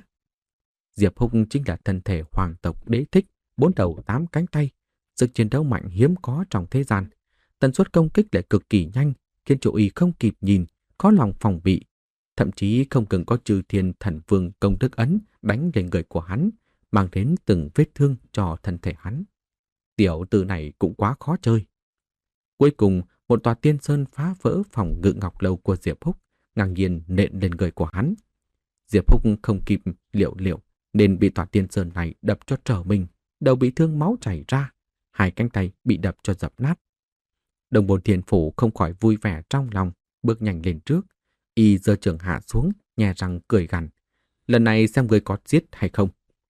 Diệp Húc chính là thân thể hoàng tộc đế thích, bốn đầu tám cánh tay, sức chiến đấu mạnh hiếm có trong thế gian. Tần suất công kích lại cực kỳ nhanh, khiến chủ y không kịp nhìn, khó lòng phòng bị. Thậm chí không cần có Chư Thiên Thần Vương công đức ấn đánh lên người của hắn, mang đến từng vết thương cho thân thể hắn. Tiểu tử này cũng quá khó chơi. Cuối cùng, một tòa tiên sơn phá vỡ phòng ngự ngọc lâu của Diệp Húc, ngang nhiên nện lên người của hắn. Diệp Húc không kịp liệu liệu, nên bị tòa tiên sơn này đập cho trở mình, đầu bị thương máu chảy ra, hai cánh tay bị đập cho dập nát. Đồng Bồn Thiên Phủ không khỏi vui vẻ trong lòng, bước nhanh lên trước, y giơ trường hạ xuống, nhè răng cười gằn: lần này xem người có giết hay không.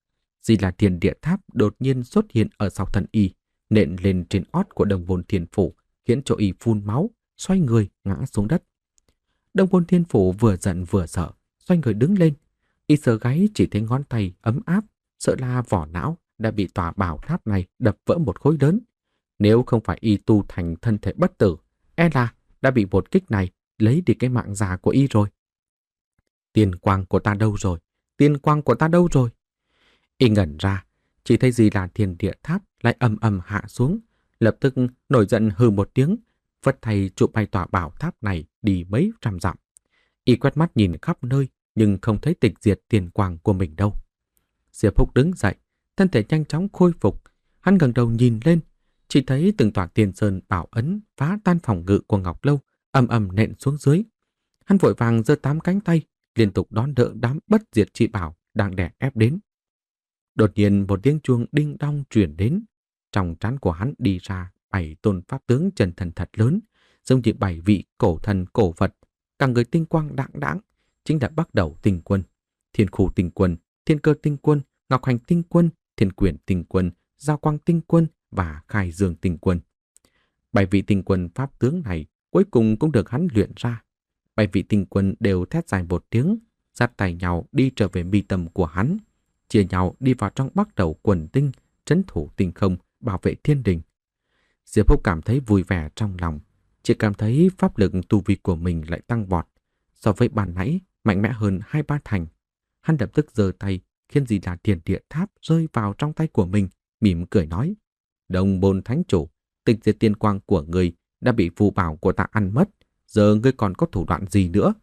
Di là Thiên Địa Tháp đột nhiên xuất hiện ở sau thân y, nện lên trên ót của Đồng Bồn Thiên Phủ, khiến cho y phun máu, xoay người ngã xuống đất. Đồng Bồn Thiên Phủ vừa giận vừa sợ, xoay người đứng lên. Y sờ gáy chỉ thấy ngón tay ấm áp, sợ là vỏ não đã bị tòa bảo tháp này đập vỡ một khối lớn. Nếu không phải y tu thành thân thể bất tử, e là đã bị một kích này lấy đi cái mạng già của y rồi. Tiên quang của ta đâu rồi? Tiên quang của ta đâu rồi? Y ngẩn ra, Chỉ thấy gì là thiên địa tháp lại ầm ầm hạ xuống, lập tức nổi giận hừ một tiếng, phất tay chụp bay tòa bảo tháp này đi mấy trăm dặm. Y quét mắt nhìn khắp nơi, nhưng không thấy tịch diệt tiền quang của mình đâu. Diệp Húc đứng dậy, thân thể nhanh chóng khôi phục. Hắn ngẩng đầu nhìn lên, chỉ thấy từng tòa tiền sơn bảo ấn phá tan phòng ngự của Ngọc Lâu, ầm ầm nện xuống dưới. Hắn vội vàng giơ tám cánh tay, liên tục đón đỡ đám bất diệt chi bảo đang đè ép đến. Đột nhiên một tiếng chuông đinh đong truyền đến, trong trán của hắn đi ra bảy tôn pháp tướng chân thần thật lớn, giống như bảy vị cổ thần cổ vật, cả người tinh quang đãng đãng, chính là bắt đầu tinh quân, Thiên Khu tinh quân, Thiên Cơ tinh quân, Ngọc Hành tinh quân, Thiên Quyền tinh quân, Giao Quang tinh quân và Khai Dương tinh quân. Bảy vị tinh quân pháp tướng này cuối cùng cũng được hắn luyện ra. Bảy vị tinh quân đều thét dài một tiếng, dắt tay nhau đi trở về mi tâm của hắn, chia nhau đi vào trong bắt đầu quần tinh, trấn thủ tinh không, bảo vệ thiên đình. Diệp Húc cảm thấy vui vẻ trong lòng, chỉ cảm thấy pháp lực tu vi của mình lại tăng vọt, so với ban nãy mạnh mẽ hơn hai ba thành. Hắn lập tức giơ tay, khiến gì là thiên địa tháp rơi vào trong tay của mình, mỉm cười nói: Đồng Bồn Thánh Chủ, tịch diệt tiên quang của người đã bị phù bảo của ta ăn mất, giờ ngươi còn có thủ đoạn gì nữa?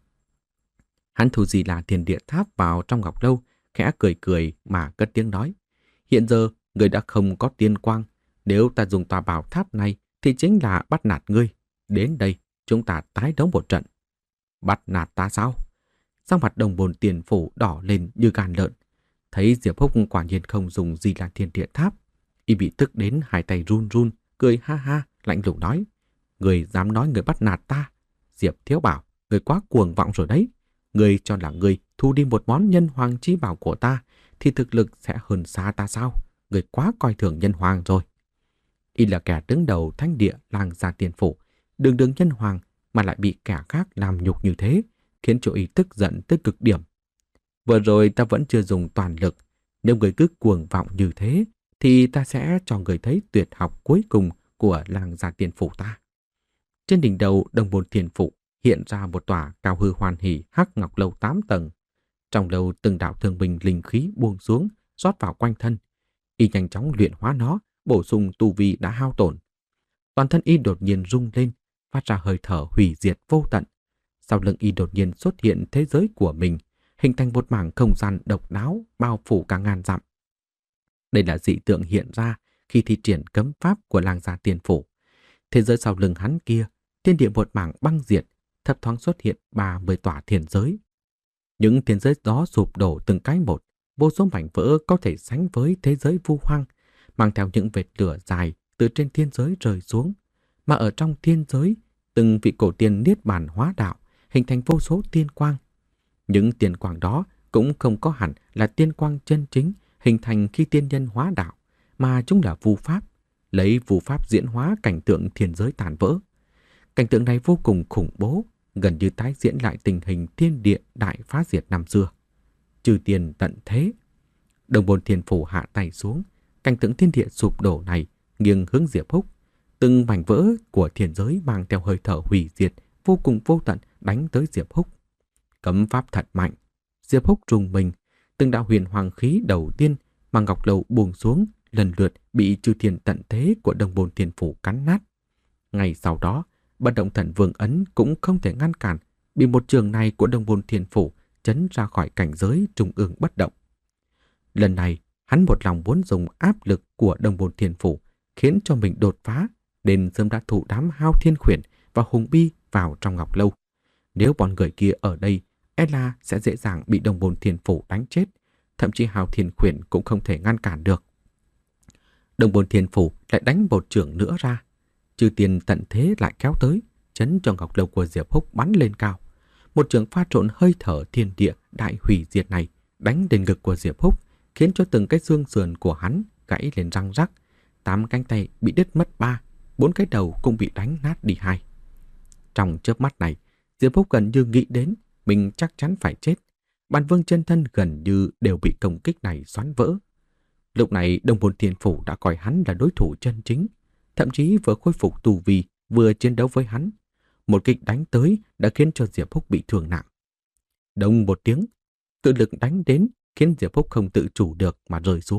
Hắn thu gì là thiên địa tháp vào trong Ngọc Lâu, khẽ cười cười mà cất tiếng nói: Hiện giờ ngươi đã không có tiên quang, nếu ta dùng tòa bảo tháp này thì chính là bắt nạt ngươi. Đến đây chúng ta tái đấu một trận. Bắt nạt ta sao? Sắc mặt Đồng Bồn Tiền Phủ đỏ lên như gan lợn. Thấy Diệp Húc quả nhiên không dùng gì là thiên địa tháp, y bị tức đến hai tay run run, cười ha ha, lạnh lùng nói: Người dám nói người bắt nạt ta? Diệp Thiếu Bảo, người quá cuồng vọng rồi đấy. Người cho là người thu đi một món nhân hoàng chi bảo của ta thì thực lực sẽ hơn xa ta sao? Người quá coi thường nhân hoàng rồi. Y là kẻ đứng đầu thánh địa làng Gia Tiền Phủ, đường đường nhân hoàng mà lại bị kẻ khác làm nhục như thế, khiến cho y tức giận tới cực điểm. Vừa rồi ta vẫn chưa dùng toàn lực, nếu người cứ cuồng vọng như thế thì ta sẽ cho người thấy tuyệt học cuối cùng của làng Gia Tiền Phủ ta. Trên đỉnh đầu Đồng Bồn Tiền Phủ hiện ra một tòa cao hư hoàn hỷ hắc ngọc lâu tám tầng. Trong lâu từng đạo thương binh linh khí buông xuống, rót vào quanh thân. Y nhanh chóng luyện hóa nó, bổ sung tu vi đã hao tổn. Toàn thân y đột nhiên rung lên, phát ra hơi thở hủy diệt vô tận. Sau lưng y đột nhiên xuất hiện thế giới của mình, hình thành một mảng không gian độc đáo bao phủ cả ngàn dặm. Đây là dị tượng hiện ra khi thi triển cấm pháp của làng Gia Tiền Phủ. Thế giới sau lưng hắn kia, thiên địa một mảng băng diệt, thấp thoáng xuất hiện ba mươi tòa thiên giới. Những thiên giới đó sụp đổ từng cái một, vô số mảnh vỡ có thể sánh với thế giới vu hoang, mang theo những vệt lửa dài từ trên thiên giới rơi xuống. Mà ở trong thiên giới, từng vị cổ tiên niết bàn hóa đạo, hình thành vô số tiên quang. Những tiên quang đó cũng không có hẳn là tiên quang chân chính hình thành khi tiên nhân hóa đạo, mà chúng là vu pháp, lấy vu pháp diễn hóa cảnh tượng thiên giới tàn vỡ. Cảnh tượng này vô cùng khủng bố, gần như tái diễn lại tình hình thiên địa đại phá diệt năm xưa. Trừ tiền tận thế. Đồng Bồn Thiên Phủ hạ tay xuống, cảnh tượng thiên địa sụp đổ này nghiêng hướng Diệp Húc. Từng mảnh vỡ của thiên giới mang theo hơi thở hủy diệt vô cùng vô tận đánh tới Diệp Húc. Cấm pháp thật mạnh. Diệp Húc trùng mình, từng đạo huyền hoàng khí đầu tiên mà Ngọc Lâu buông xuống lần lượt bị Chư Thiên tận thế của Đồng Bồn Thiên Phủ cắn nát. Ngày sau đó, Bất Động Thần Vương ấn cũng không thể ngăn cản, bị một trường này của Đồng Bồn Thiên Phủ chấn ra khỏi cảnh giới trung ương bất động. Lần này, hắn một lòng muốn dùng áp lực của Đồng Bồn Thiên Phủ khiến cho mình đột phá, nên sớm đã thụ đám Hao Thiên Khuyển và Hùng Bi vào trong Ngọc Lâu. Nếu bọn người kia ở đây, e là sẽ dễ dàng bị Đồng Bồn Thiên Phủ đánh chết, thậm chí Hao Thiên Khuyển cũng không thể ngăn cản được. Đồng Bồn Thiên Phủ lại đánh một trường nữa ra. Chư Tiên tận thế lại kéo tới, chấn cho Ngọc Lâu của Diệp Húc bắn lên cao. Một trường pha trộn hơi thở thiên địa đại hủy diệt này đánh lên ngực của Diệp Húc, khiến cho từng cái xương sườn của hắn gãy lên răng rắc, tám cánh tay bị đứt mất ba, bốn cái đầu cũng bị đánh nát đi hai. Trong chớp mắt này, Diệp Húc gần như nghĩ đến mình chắc chắn phải chết. Bản vương chân thân gần như đều bị công kích này xoắn vỡ. Lúc này Đồng Bồn Thiên Phủ đã coi hắn là đối thủ chân chính, thậm chí vừa khôi phục tu vi vừa chiến đấu với hắn. Một kích đánh tới đã khiến cho Diệp Húc bị thương nặng. Đông một tiếng, cự lực đánh đến khiến Diệp Húc không tự chủ được mà rơi xuống,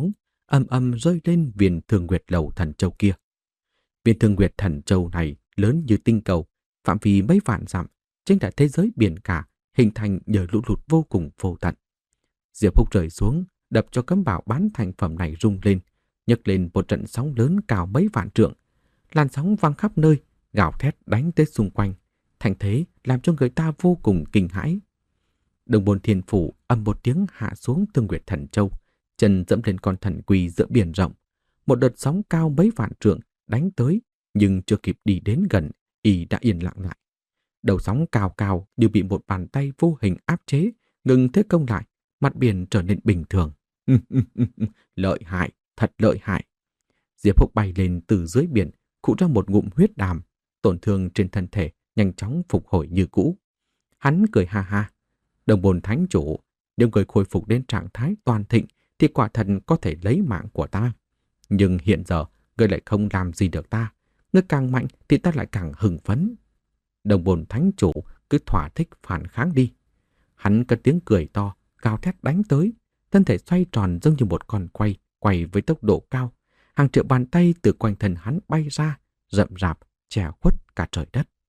ầm ầm rơi lên viên Thương Nguyệt Lầu Thần Châu kia. Viên Thương Nguyệt Thần Châu này lớn như tinh cầu, phạm vi mấy vạn dặm, chính là thế giới biển cả, hình thành nhờ lũ lụt vô cùng vô tận. Diệp Húc rơi xuống, đập cho cấm bảo bán thành phẩm này rung lên, nhấc lên một trận sóng lớn cao mấy vạn trượng. Làn sóng vang khắp nơi, gào thét đánh tới xung quanh, thành thế làm cho người ta vô cùng kinh hãi. Đồng Bồn Thiên Phủ ầm một tiếng hạ xuống Thương Nguyệt Thần Châu, chân dẫm lên con thần quỳ giữa biển rộng. Một đợt sóng cao mấy vạn trượng đánh tới, nhưng chưa kịp đi đến gần, y đã yên lặng lại. Đầu sóng cao cao như bị một bàn tay vô hình áp chế, ngừng thế công lại, mặt biển trở nên bình thường. Lợi hại, thật lợi hại. Diệp Húc bay lên từ dưới biển, khụ ra một ngụm huyết đàm, tổn thương trên thân thể nhanh chóng phục hồi như cũ. Hắn cười ha ha. Đồng Bồn Thánh Chủ, nếu người khôi phục đến trạng thái toàn thịnh thì quả thật có thể lấy mạng của ta. Nhưng hiện giờ, người lại không làm gì được ta. Ngươi càng mạnh thì ta lại càng hưng phấn. Đồng Bồn Thánh Chủ cứ thỏa thích phản kháng đi. Hắn cất tiếng cười to, gào thét đánh tới. Thân thể xoay tròn giống như một con quay, quay với tốc độ cao. Hàng triệu bàn tay từ quanh thân hắn bay ra, rậm rạp, che khuất cả trời đất.